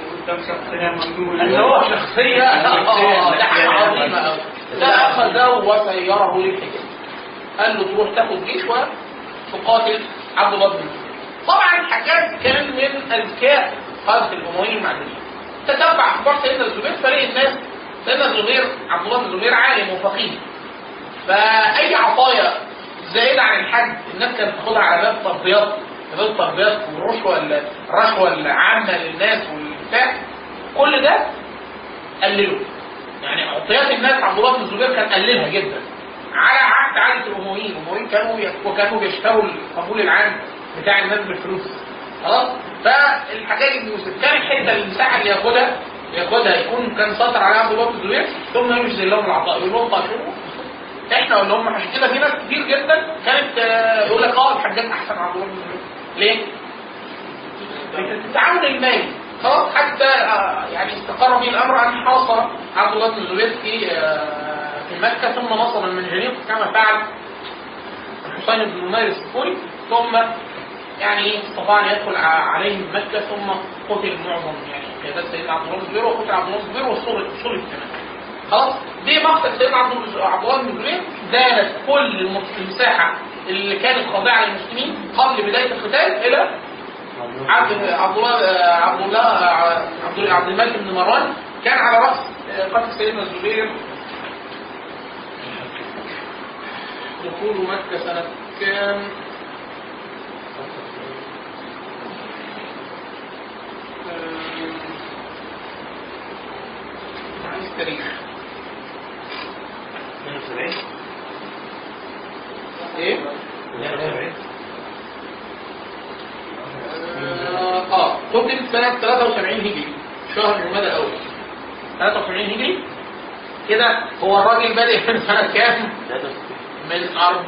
اللي هو شخصيه ده حاجه عظيمه قوي. ده اخذه وسيره للحجاز، قال له تروح تاخد جيش وتقاتل عبد الله بن الزبير. طبعا الحجاج كان من اذكياء قاده الامويين المعدنيين. تتبع اخبار سيدنا الزبير فلاقي الناس سيدنا الزبير عبد الله بن الزبير عالم وفقيه، فاي عطايا زائده عن الحد الناس كانت تاخدها على باب تربيات والرشوه العامه للناس والبتاع. كل ده قلله يعني عطيات الناس عبد الله بن الزبير كان قللها جدا على عهد عادة الأمويين. الأمويين كانوا بيشتروا القبول العام بتاع الناس بالفلوس خلاص. فالحجاج بن يوسف كان الحته المساحه اللي ياخدها يكون كان سيطر عليها عبد الله بن الزبير ثم يجزي لهم العطاء يقول لهم طيب احنا اللي هم عشان كده في ناس كتير جدا كانت يقول لك الحجاج احسن عبد الله بن الزبير. ليه؟ التعامل المالي خلاص. حتى يعني استقر به الامر ان حاصر عبد الله بن الزبير في مكه، ثم نصر المنجنيق كما فعل الحسين بن نمير الصفوري، ثم يعني استطاع ان يدخل عليهم مكه، ثم قتل معظم يعني قيادات سيدنا عبد الله بن الزبير، وقتل عبد الله بن الزبير وصلب كمان. خلاص دي مقتل سيدنا عبد الله بن الزبير زادت كل المساحه اللي كانت خاضعه للمسلمين قبل بدايه القتال الى عبد الملك بن مروان، كان على راس قتل سيدنا الزبير. دخول مكه سنه كام؟ عايز تاريخ 72 ايه؟ 72 قتل سنة 73 هجري، شهر جمادى الأول 73 هجري كده. هو الراجل بادئ من سنة كام؟ من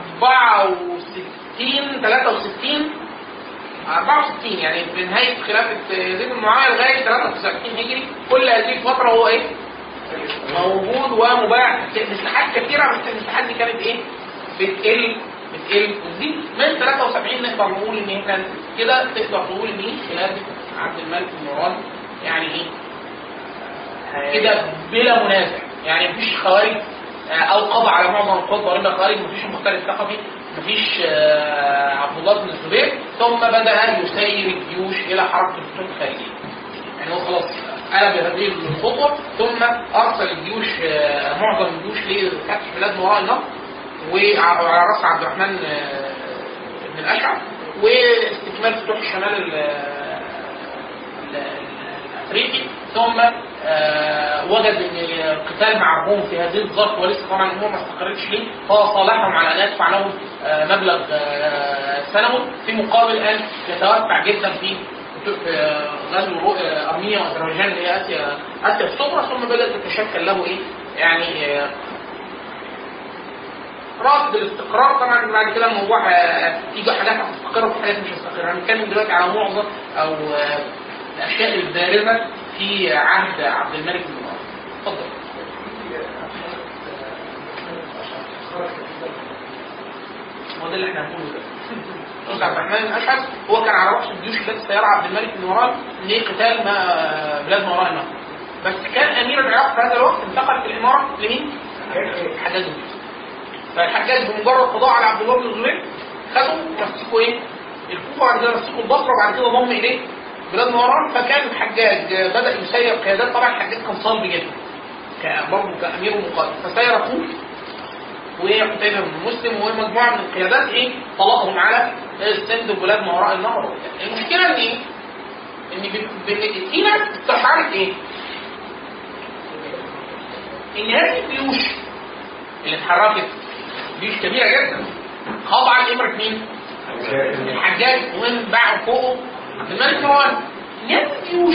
64 يعني في نهاية خلافة يزيد بن معاوية لغاية 63 هجري. كل هذه الفترة هو ايه؟ موجود ومباع. مساحات كثيرة، بس المساحات دي كانت ايه؟ بتقل ودي من 73 نقدر نقول ان هي كانت كده، تقدر تقول ان هي خلافة عبد الملك بن مروان يعني ايه؟ كده بلا منازع، يعني مفيش خوارج او قضى على معظم القوات ضريبه خوارج، مفيش مختلف ثقافي، مفيش عبد الله بن الزبير. ثم بدا يسير الجيوش الى حركه الفتوح الخارجيه، يعني هو خلاص قلب هذه الخطوه، ثم ارسل الجيوش معظم الجيوش لفتح بلاد ما وراء النهر وعلى راس عبد الرحمن بن الاشعث، واستكمال فتوح الشمال الافريقي. ثم وجد ان القتال مع الروم في هذه الظرف ولسه طبعا الامور ما استقرتش ليه، فصالحهم على ان يدفع لهم مبلغ سنوي في مقابل ان يتوسع جدا في غزو ارمينيا واذربيجان اللي هي اسيا الصغرى. ثم بدات تتشكل له ايه يعني رافض الاستقرار. طبعا بعد كده الموضوع يجي حاجات هتستقر وحاجات مش هتستقر. هنتكلم دلوقتي على معظم او الاشياء البارزه في عهد عبد الملك بن مروان. اتفضل. هو ده اللي احنا هنقوله ده. عبد الرحمن بن الاشعث هو كان على راس الجيوش التي سيرها عبد الملك بن مروان لقتال بلاد ما وراء النهر، بس كان امير العراق في هذا الوقت انتقل في الاماره لمين؟ الحجاج. فالحجاج بمجرد قضاء على عبد الله بن الزبير خدوا مسكوا ايه؟ الكوفه، وبعد كده مسكوا البصره، وبعد كده ضم اليه بلاد مروان. فكان الحجاج بدا يسير قيادات. طبعا الحجاج كان صلب جدا برضه كامير ومقاتل، فسير اخوه وقتيبة بن مسلم ومجموعه من القيادات ايه طلقهم على السند وبلاد ما وراء النهر. المشكله ان ايه؟ ان في ناس استشعرت ايه؟ ان هذه الجيوش اللي اتحركت جيوش كبيره جدا خاضعه لامره مين؟ الحجاج، ومن باعوا فوقه عبد الملك بن مروان. ان هذه الجيوش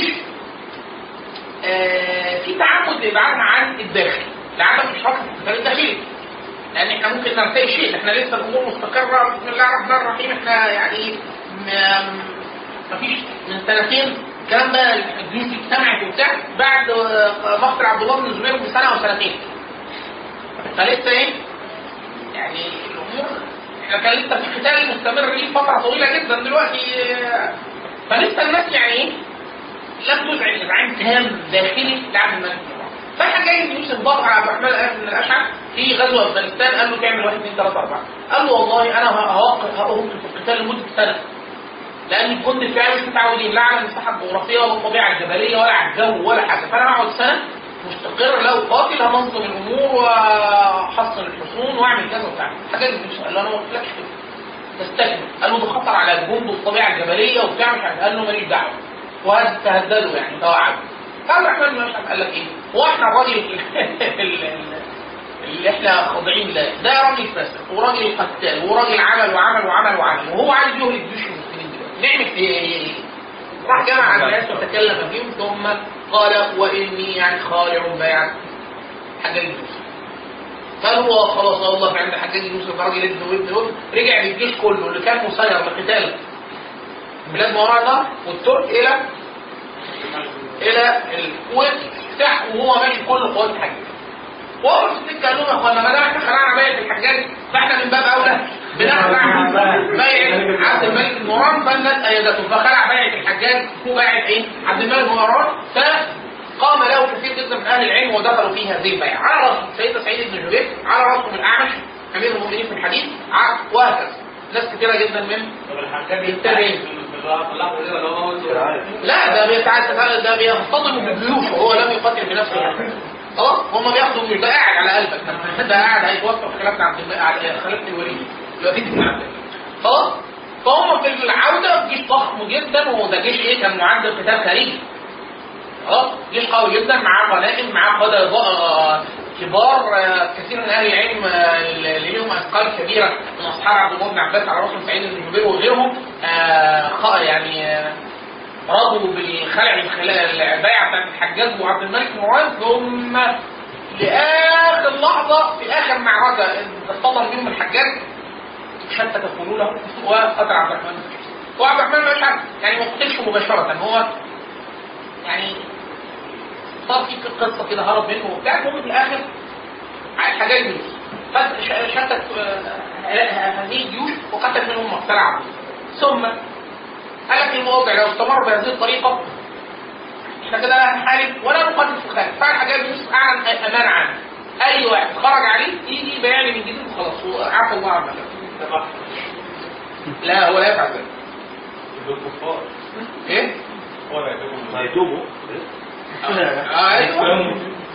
في تعمد لابعادها عن الداخل لعدم اشراك في القتال الداخلي، لان احنا ممكن نرتقي شيء، احنا لسه الامور مستقره بسم الله الرحمن الرحيم. احنا يعني مفيش من سنتين الكلام ده الجيوش اجتمعت وبتاع بعد مقتل عبد الله بن الزبير بسنه او سنتين، فلسه ايه يعني الامور احنا كان لسه في قتال مستمر ليه فتره طويله جدا دلوقتي. فلسه الناس يعني ايه لم تزعج ازعاج تام داخلي لعبد الملك بن مروان. فالحجاج يوسف ضغط على عبد الرحمن بن الاشعث في غزوه افغانستان، قال له تعمل 1 2 3 4. قال له والله انا هوقف في القتال لمده سنه، لان الجند الفعلي مش متعودين لا على المساحه الجغرافيه ولا الطبيعه الجبليه ولا على الجو ولا حاجه، فانا هقعد سنه مستقر لا اقاتل، هنظم الامور واحصن الحصون واعمل كذا وبتاع. الحجاج قال له انا ما قلتلكش كده، تستكمل. قال له ده خطر على الجند والطبيعه الجبليه وبتاع مش عارف. قال له ماليش دعوه، وهذا تهددوا يعني توعدوا. فعبد الرحمن بن الاشعث قال لك ايه؟ هو احنا الراجل اللي احنا خاضعين ده راجل فاسق وراجل قتال وراجل عمل وهو عايز يهلك جيوش المسلمين دلوقتي، نعمل ايه؟ راح جمع الناس وتكلم فيهم ثم قال واني يعني خالع بيعه حجاج بن يوسف. قالوا خلاص والله في عند حجاج يوسف راجل ابن رجع بالجيش كله اللي كان مسير لقتال بلاد ما وراء النهر والترك الى الكويت وهو ماشي كل قوات الحجاج. وهو في السكه قال لهم يا اخوانا ما دام احنا خلعنا بيعه الحجاج فاحنا من باب اولى بنخلع بيعه عبد الملك بن مروان فالناس ايدته فخلع بيعه الحجاج وبيعه ايه؟ عبد الملك بن مروان فقام له كثير جدا من اهل العلم ودخلوا في هذه البيعه على راس سيدنا سعيد بن جبير على راسهم الاعمش امير المؤمنين في الحديث وهكذا ناس كثيره جدا من التابعين. لا ده بيصطدم بالجيوش وهو لم يقاتل بنفسه خلاص هم بياخدوا مش ده قاعد على قلبك ده قاعد هيتوفى في خلافه خلافه الوليد الوليد بن عبد خلاص. فهم في العوده جيش ضخم جدا وده جيش ايه كان معد قتال خارجي خلاص جيش قوي جدا معاه غنائم معاه قاده كبار كثير من اهل العلم اللي لهم اثقال كبيره من اصحاب عبد الله بن عباس على راسهم سعيد بن جبير وغيرهم يعني رضوا بالخلع البيعه بتاعت الحجاج وعبد الملك بن مروان ثم لاخر لحظه في اخر معركه اصطدم بهم الحجاج حتى تقولوا له وقتل عبد الرحمن وعبد الرحمن مش عارف يعني ما قتلش مباشره هو يعني صار في قصه كده هرب منه وبتاع وفي الاخر الحجاج يوسف فشتت هذه الجيوش وقتل منهم مقتل عبد ثم قال لك الموضوع لو استمر بهذه الطريقه احنا كده لا هنحارب ولا نقاتل في الخارج فالحجاج يوسف اعلن امان عنه اي واحد خرج عليه يجي بيعني من جديد وخلاص وعفى الله عنه. لا هو لا يفعل ذلك. الكفار ايه؟ هو هيتوبوا ايوه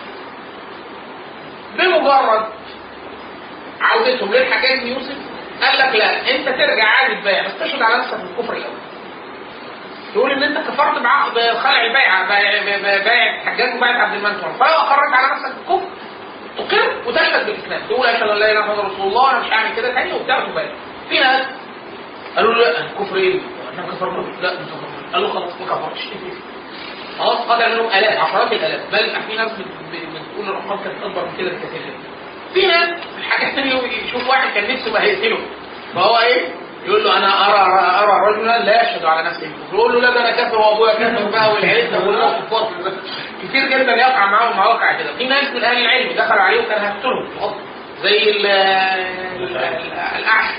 بمجرد عودتهم للحجاج يوسف قال لك لا انت ترجع عادي البيع بس تشهد على نفسك بالكفر الاول تقول ان انت كفرت بخلع البيعه بيع الحجاج وبيع عبد الملك فلو اقررت على نفسك بالكفر تقر وتشهد بالاسلام تقول اشهد ان لا اله الا الله رسول الله انا مش هعمل كده تاني وبتاع تبايع. في ناس قالوا لا الكفر ايه؟ احنا كفرنا لا انت كفرت قالوا خلاص ما كفرتش خلاص قتل منهم الاف عشرات الالاف بل في ناس بتقول الارقام كانت اكبر من كده بكثير. في ناس الحاجه الثانيه يشوف واحد كان نفسه ما هيقتله فهو ايه يقول له انا ارى رجلا لا يشهد على نفسه الكفر يقول له لا ده انا كافر وابويا كافر بقى والعزه والكفار كتير جدا يقع معاهم مواقع كده. في ناس من اهل العلم دخلوا عليه وكان هيقتلهم زي الاعشى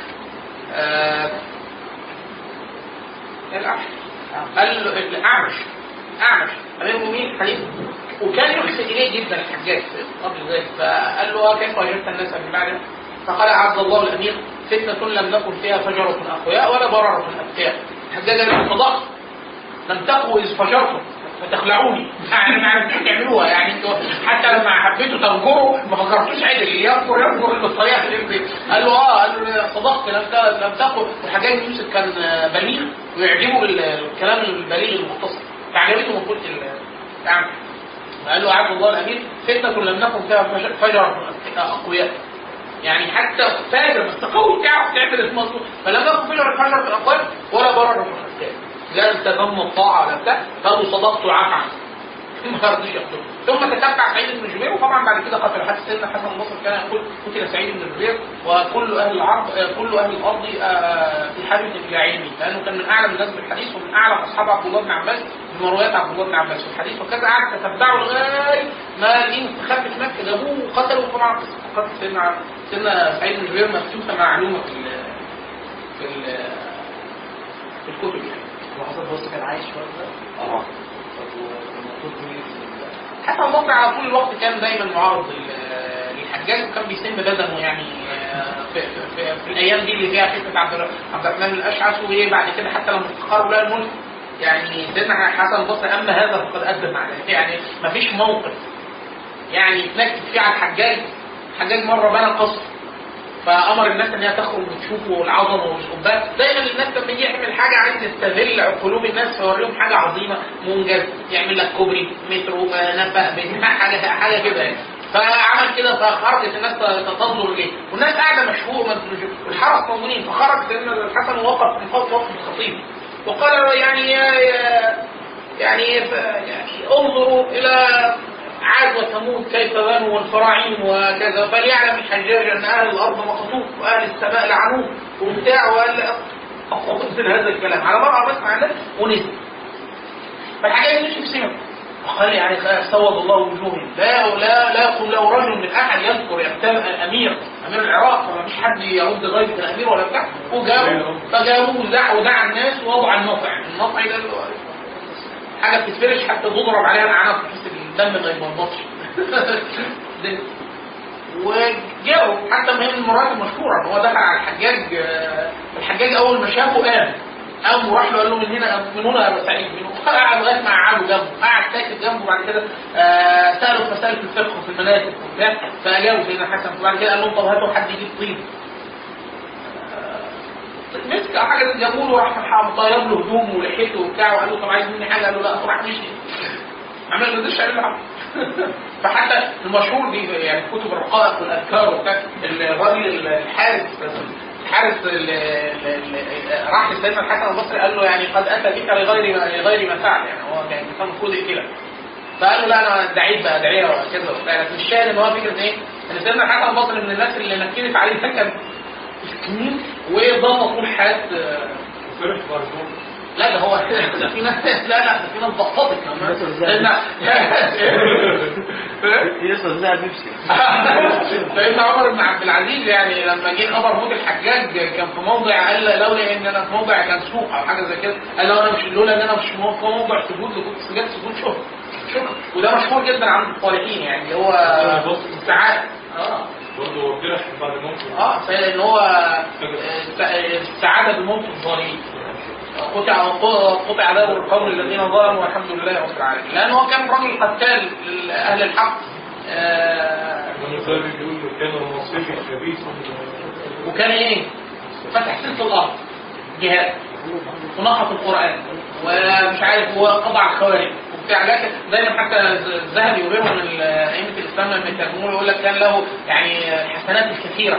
الاعمش امير المؤمنين حديث وكان يحسن اليه جدا الحجاج قبل ذلك فقال له كيف وجدت الناس من بعده فقال عبد الله الامير فتنه لم نكن فيها فجره اقوياء ولا برره اذكياء. الحجاج قال صدقت لم تقوا اذ فجرتم فتخلعوني يعني ما عرفتوش تعملوها يعني انتوا حتى لما حبيتوا تنكروا ما فكرتوش عدل اللي ينكر بالطريقه اللي قال له قال له صدقت لم تقوا. والحجاج يوسف كان بليغ ويعجبه الكلام البليغ المختصر فعجبته مقوله الأعمى قال له عبد الله الامير فتنه لم نكن فيها فجر اقوياء يعني حتى فاجر بس قوي تعرف تعمل المظلوم فلم يكن فجر في الاقوال ولا برر في الاحكام لا التزم الطاعه ولا بتاع قالوا صدقت وعفى عنه ما رضيش يقتله. ثم تتبع سعيد بن جبير وطبعا بعد كده قتل حتى سيدنا حسن البصري كان يقول قتل سعيد بن جبير وكل اهل العرب كل اهل الارض في حاجه الى علمه لانه كان من اعلم الناس بالحديث ومن اعلم اصحاب عبد الله بن عباس بمرويات عبد الله بن عباس في الحديث وكذا قعد تتبعه لغايه ما لين خف في مكه جابوه وقتلوا. طبعا قتل سيدنا سعيد بن جبير مكتوبه معلومه في الكتب يعني. وحسن البصري كان عايش وقتها حسن البصري على طول الوقت كان دايما معارض للحجاج وكان بيسم بدنه يعني في الايام دي اللي فيها فتنه عبد الرحمن الاشعث وبعد كده حتى لما استقر ولاء الملك يعني سيدنا حسن البصري اما هذا فقد ادى مع ذلك يعني ما فيش موقف يعني يتنكد فيه على الحجاج مره بنى قصر فامر الناس ان هي تخرج وتشوفوا العظمه والقبات. دايما الناس لما يجي يعمل حاجه عايز يستغل قلوب الناس فيوريهم حاجه عظيمه منجز يعمل لك كوبري مترو نفق حاجه كده يعني. فعمل كده فخرجت الناس تنظر اليه والناس قاعده مشهوره والحرس موجودين فخرج سيدنا الحسن ووقف من فوق وقف الخطيب وقال يعني انظروا الى عاد وثمود كيف بنوا والفراعين وكذا، فليعلم الحجاج ان اهل الارض مقطوع واهل السماء لعنوه وبتاع، وقال اقصد هذا الكلام على مرة بسمع الناس ونزل. فالحاجه دي مش في سمع قال يعني سود الله وجوههم، لا يقول له رجل من احد يذكر امير العراق، فما فيش حد يرد غيبه الامير ولا بتاع، فجابوه ودعا الناس ووضع المطعم ده حاجه بتتفرش حتى تضرب عليها العناق تحس الدم ما يبطش. وجاءوا حتى من المرات المشهوره هو دخل على الحجاج اول ما شافه قام وراح له قال له من هنا يا سعيد، قعد لغايه ما قعدوا جنبه، قعد ساكت جنبه. بعد كده سالوا مسائل في الفقه وفي المناسك وبتاع، فاجابوا سيدنا حسن. وبعد كده قال لهم طب هاتوا حد يجيب طين، مسك حاجه جابوا له، راح طيب له هدومه ولحيته وبتاع، وقال له طب عايز مني حاجه؟ قال له لا، راح مشي عمل ما رضيش يعمل حاجه. فحتى المشهور دي يعني كتب الرقائق والاذكار وبتاع، الراجل الحارس راح لسيدنا الحسن البصري قال له يعني قد اتى بك لغير ما فعل، يعني هو كان المفروض كده. فقال له لا انا ادعيت بقى ادعيه وكذا وبتاع. لكن الشاهد ان هو فكره ايه؟ ان سيدنا الحسن البصري من الناس اللي نكدت عليه سكن الكمين وضل طول حياه. لا ده هو ده في ناس لا في ناس ضغطت كمان سيدنا عمر بن عبد العزيز يعني لما جه خبر موت الحجاج كان في موضع، قال لولا ان انا في موضع كان سوق او حاجه زي كده، قال لو انا مش لولا ان انا مش في موضع سجود كنت سجدت سجود شكر. وده مشهور جدا عند الصالحين يعني هو السعاده برضه فرح بعد الموت فان هو السعاده بموت الظالمين، قطع دابر القوم الذين ظلموا والحمد لله رب العالمين، لان هو كان راجل قتال اهل الحق. وكان ايه؟ فتح سلسله الارض جهاد ونقط القران ومش عارف هو قضى الخوارج وبتاع. لكن دايما حتى الذهبي وغيره من ائمه الاسلام لما يتكلموا يقول لك كان له يعني الحسنات الكثيره،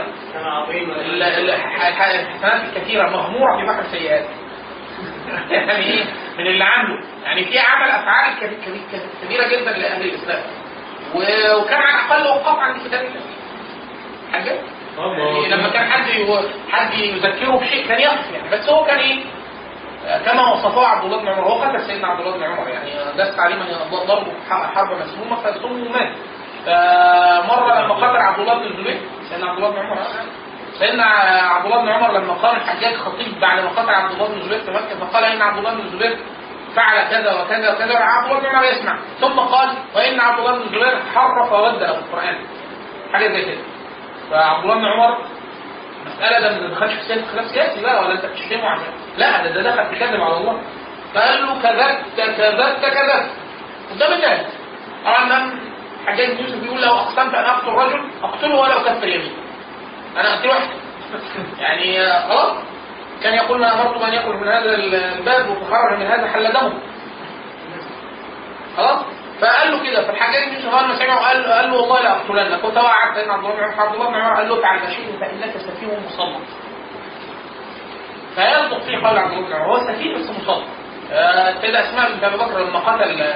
الحسنات الكثيره مغموره في بحر السيئات. يعني ايه من اللي عمله؟ يعني في عمل افعال كبيره جدا لاهل الاسلام، وكان على الاقل وقف عن كتاب الله حاجه. يعني لما كان حد يذكره بشيء كان يقف يعني. بس هو كان ايه كما وصفه عبد الله بن عمر، هو قتل سيدنا عبد الله بن عمر يعني دست عليه من ضربه حرب مسمومه فسمه مات. فمره لما قتل عبد الله بن الزبير سيدنا عبد الله بن عمر، سيدنا عبد الله بن عمر لما قام الحجاج خطيب بعد ما قتل عبد الله بن الزبير في مكه، فقال ان عبد الله بن الزبير فعل كذا وكذا وكذا، عبد الله بن عمر يسمع، ثم قال وان عبد الله بن الزبير حرف وبدل في القران حاجه زي كده. فعبد الله بن عمر مساله ده ما دخلش في خلاف سياسي بقى ولا انت بتشتمه عشان لا، ده دخل تكذب على الله. فقال له كذبت قدام الناس. طبعا الحجاج بن يوسف بيقول لو اقسمت ان اقتل رجل اقتله ولو كف اليمين، انا اقتل واحد يعني خلاص. كان يقول ما امرت من يخرج من هذا الباب وتخرج من هذا حل دمه خلاص. فقال له كده. فالحجاج بن يوسف لما سمعه قال له والله لا اقتلنك. وتوعد سيدنا عبد الله بن عمر قال له تعال مشي فانك سفيه مسلط. فيصدق فيه قول عبد الله بن عمر، هو سفيه بس مسلط. سيدة اسماء بنت ابي بكر لما قتل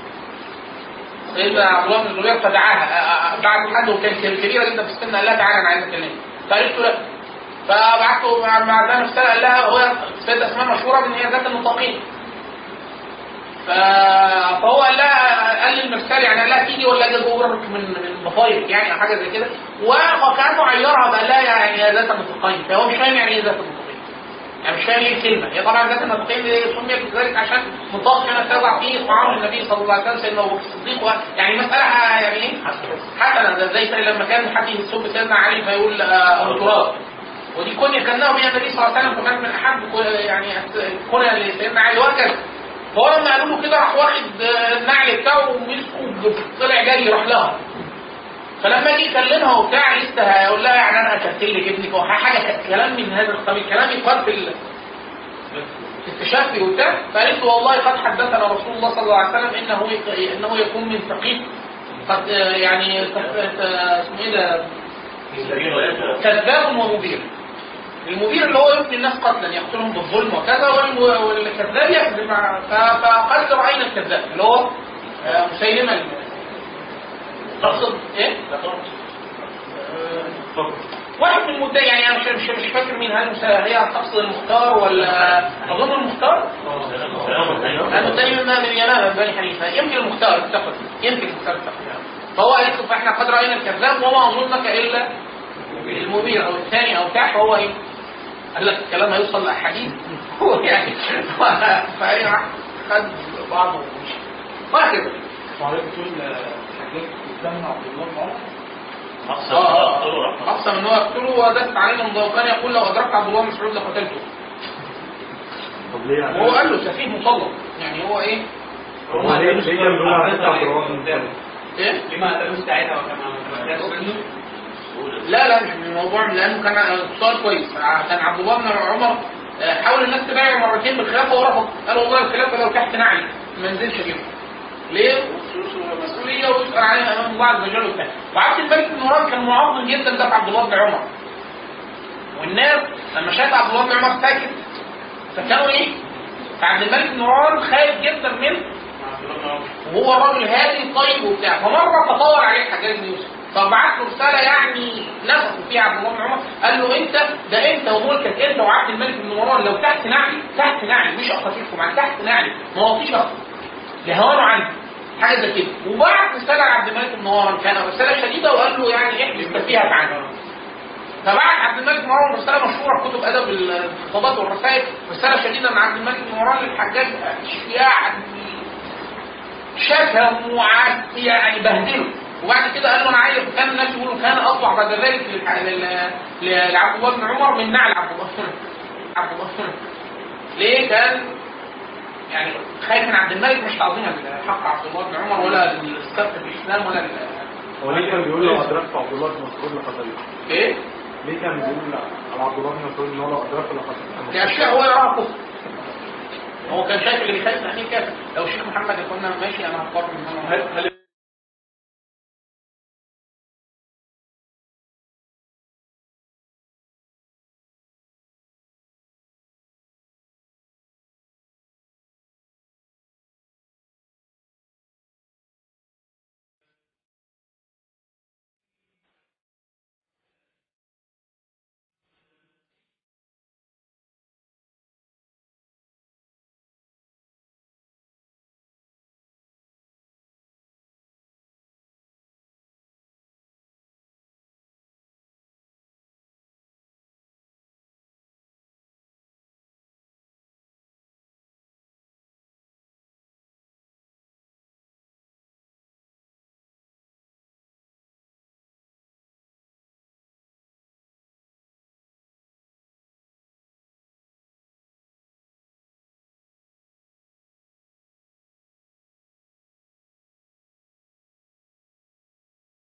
سيدنا عبد الله بن الزبير فدعاها بعد حد وكان كبيره جدا في السن، قال لها تعالى انا عايز اكلمك. فقالت له لا. فبعته مع ذا نفسها قال لها هو سيدة اسماء مشهوره بان هي ذات النطاقين. فهو قال لها قال للمرسال يعني قال لها تيجي ولا اجي اجرك من بطايق يعني او حاجه زي كده، وكانه عيرها بقى لها يعني هي ذات النطاقين. فهو مش فاهم يعني ايه ذات النطاقين، يعني مش فاهم ايه الكلمه. هي طبعا ذات النطاقين دي سميت بذلك عشان نطاق كانت تضع فيه طعام النبي صلى الله عليه وسلم سيدنا ابو بكر الصديق، يعني مساله يعني ايه حسنه زي لما كان حد يسب سيدنا علي فيقول ابو تراب، ودي كنيه كانه بها النبي صلى الله عليه وسلم كمان من احد يعني كنيه لسيدنا علي وهكذا. فهو لما قالوا له كده راح واخد النعل بتاعه ومسكه طلع جري راح لها. فلما يجي يكلمها وبتاع لسه هيقول لها يعني انا اكلت لك ابنك او حاجه كلام من هذا القبيل، كلام يقال في التشافي وبتاع. فقالت له والله قد حدثنا رسول الله صلى الله عليه وسلم انه يكون من ثقيف قد يعني اسمه ايه ده كذاب ومبير. المبير اللي هو يبني الناس قتلا يقتلهم بالظلم وكذا، والكذاب يكذب. فقد راينا الكذاب اللي هو مسيلمه تقصد ايه؟ واحد من المدعي يعني انا مش فاكر مين هي تقصد المختار ولا اظن المختار؟ المدعي من اليمامه بني حنيفه يمكن المختار اتفق فهو قالت له فاحنا قد راينا الكذاب وما اظنك الا المبين او الثاني او بتاع فهو ايه؟ قال لك الكلام هيوصل لاحاديث هو يعني فهي خد بعضه ومشي وهكذا. وعليكم تقول حاجات تسمع عبد الله بن عمر أقسم أنه يقتله ودفت علينا مضاوكان يقول لو أدركت عبد الله بن مسعود لقتلته. وهو قال له سفيه مطلق يعني هو إيه؟ هو ليه كان بيقول عبد الله بن مسعود؟ إيه؟ لما قتلوه ساعتها وكان لا مش من الموضوع لأنه كان سؤال كويس. كان عبد الله بن عمر حاول الناس تبايعه مرتين بالخلافة ورفض قال والله الخلافة لو تحت نعلي ما نزلش أجيبها. ليه؟ مسؤولية ويسأل عليها أمام الله عز وجل وبتاع. وعبد الملك بن مروان كان معظم جدا ده عبد الله بن عمر. والناس لما شاف عبد الله بن عمر ساكت فكانوا إيه؟ فعبد الملك بن مروان خايف جدا منه وهو راجل هادي طيب وبتاع. فمرة تطور عليه الحجاج بن يوسف فبعت له رسالة يعني نفخوا فيها عبد الله بن عمر قال له أنت وملكك أنت وعبد الملك بن مروان لو تحت نعلي مش أخطيكم عن تحت نعلي ما هو فيش أخطي لهوانه عنه حاجه زي كده. وبعت رساله عبد الملك بن مروان كان رساله شديده وقال له يعني احبس تفيهك عنه. فبعت عبد الملك بن مروان رساله مشهوره في كتب ادب الخطابات والرسائل رساله شديده من عبد الملك بن مروان للحجاج يعني شتم يعني بهدله. وبعد كده قال له انا عايز كان الناس يقولوا كان اطلع بعد ذلك لعبد الله بن عمر من نعل عبد الله ليه كان يعني خايف من عبد الملك مش تعظيما لحق عبد الله بن عمر ولا السبت في الاسلام ولا هو ليه كان بيقول لو ادركت عبد الله بن مسعود لقتلته؟ ايه؟ ليه كان بيقول على عبد الله بن مسعود ان هو لو ادركه لقتلته؟ دي اشياء هو يراها كفر. هو كان شايف اللي بيخالف يعني كافر. لو الشيخ محمد يقول لنا ماشي انا هقرر ان هو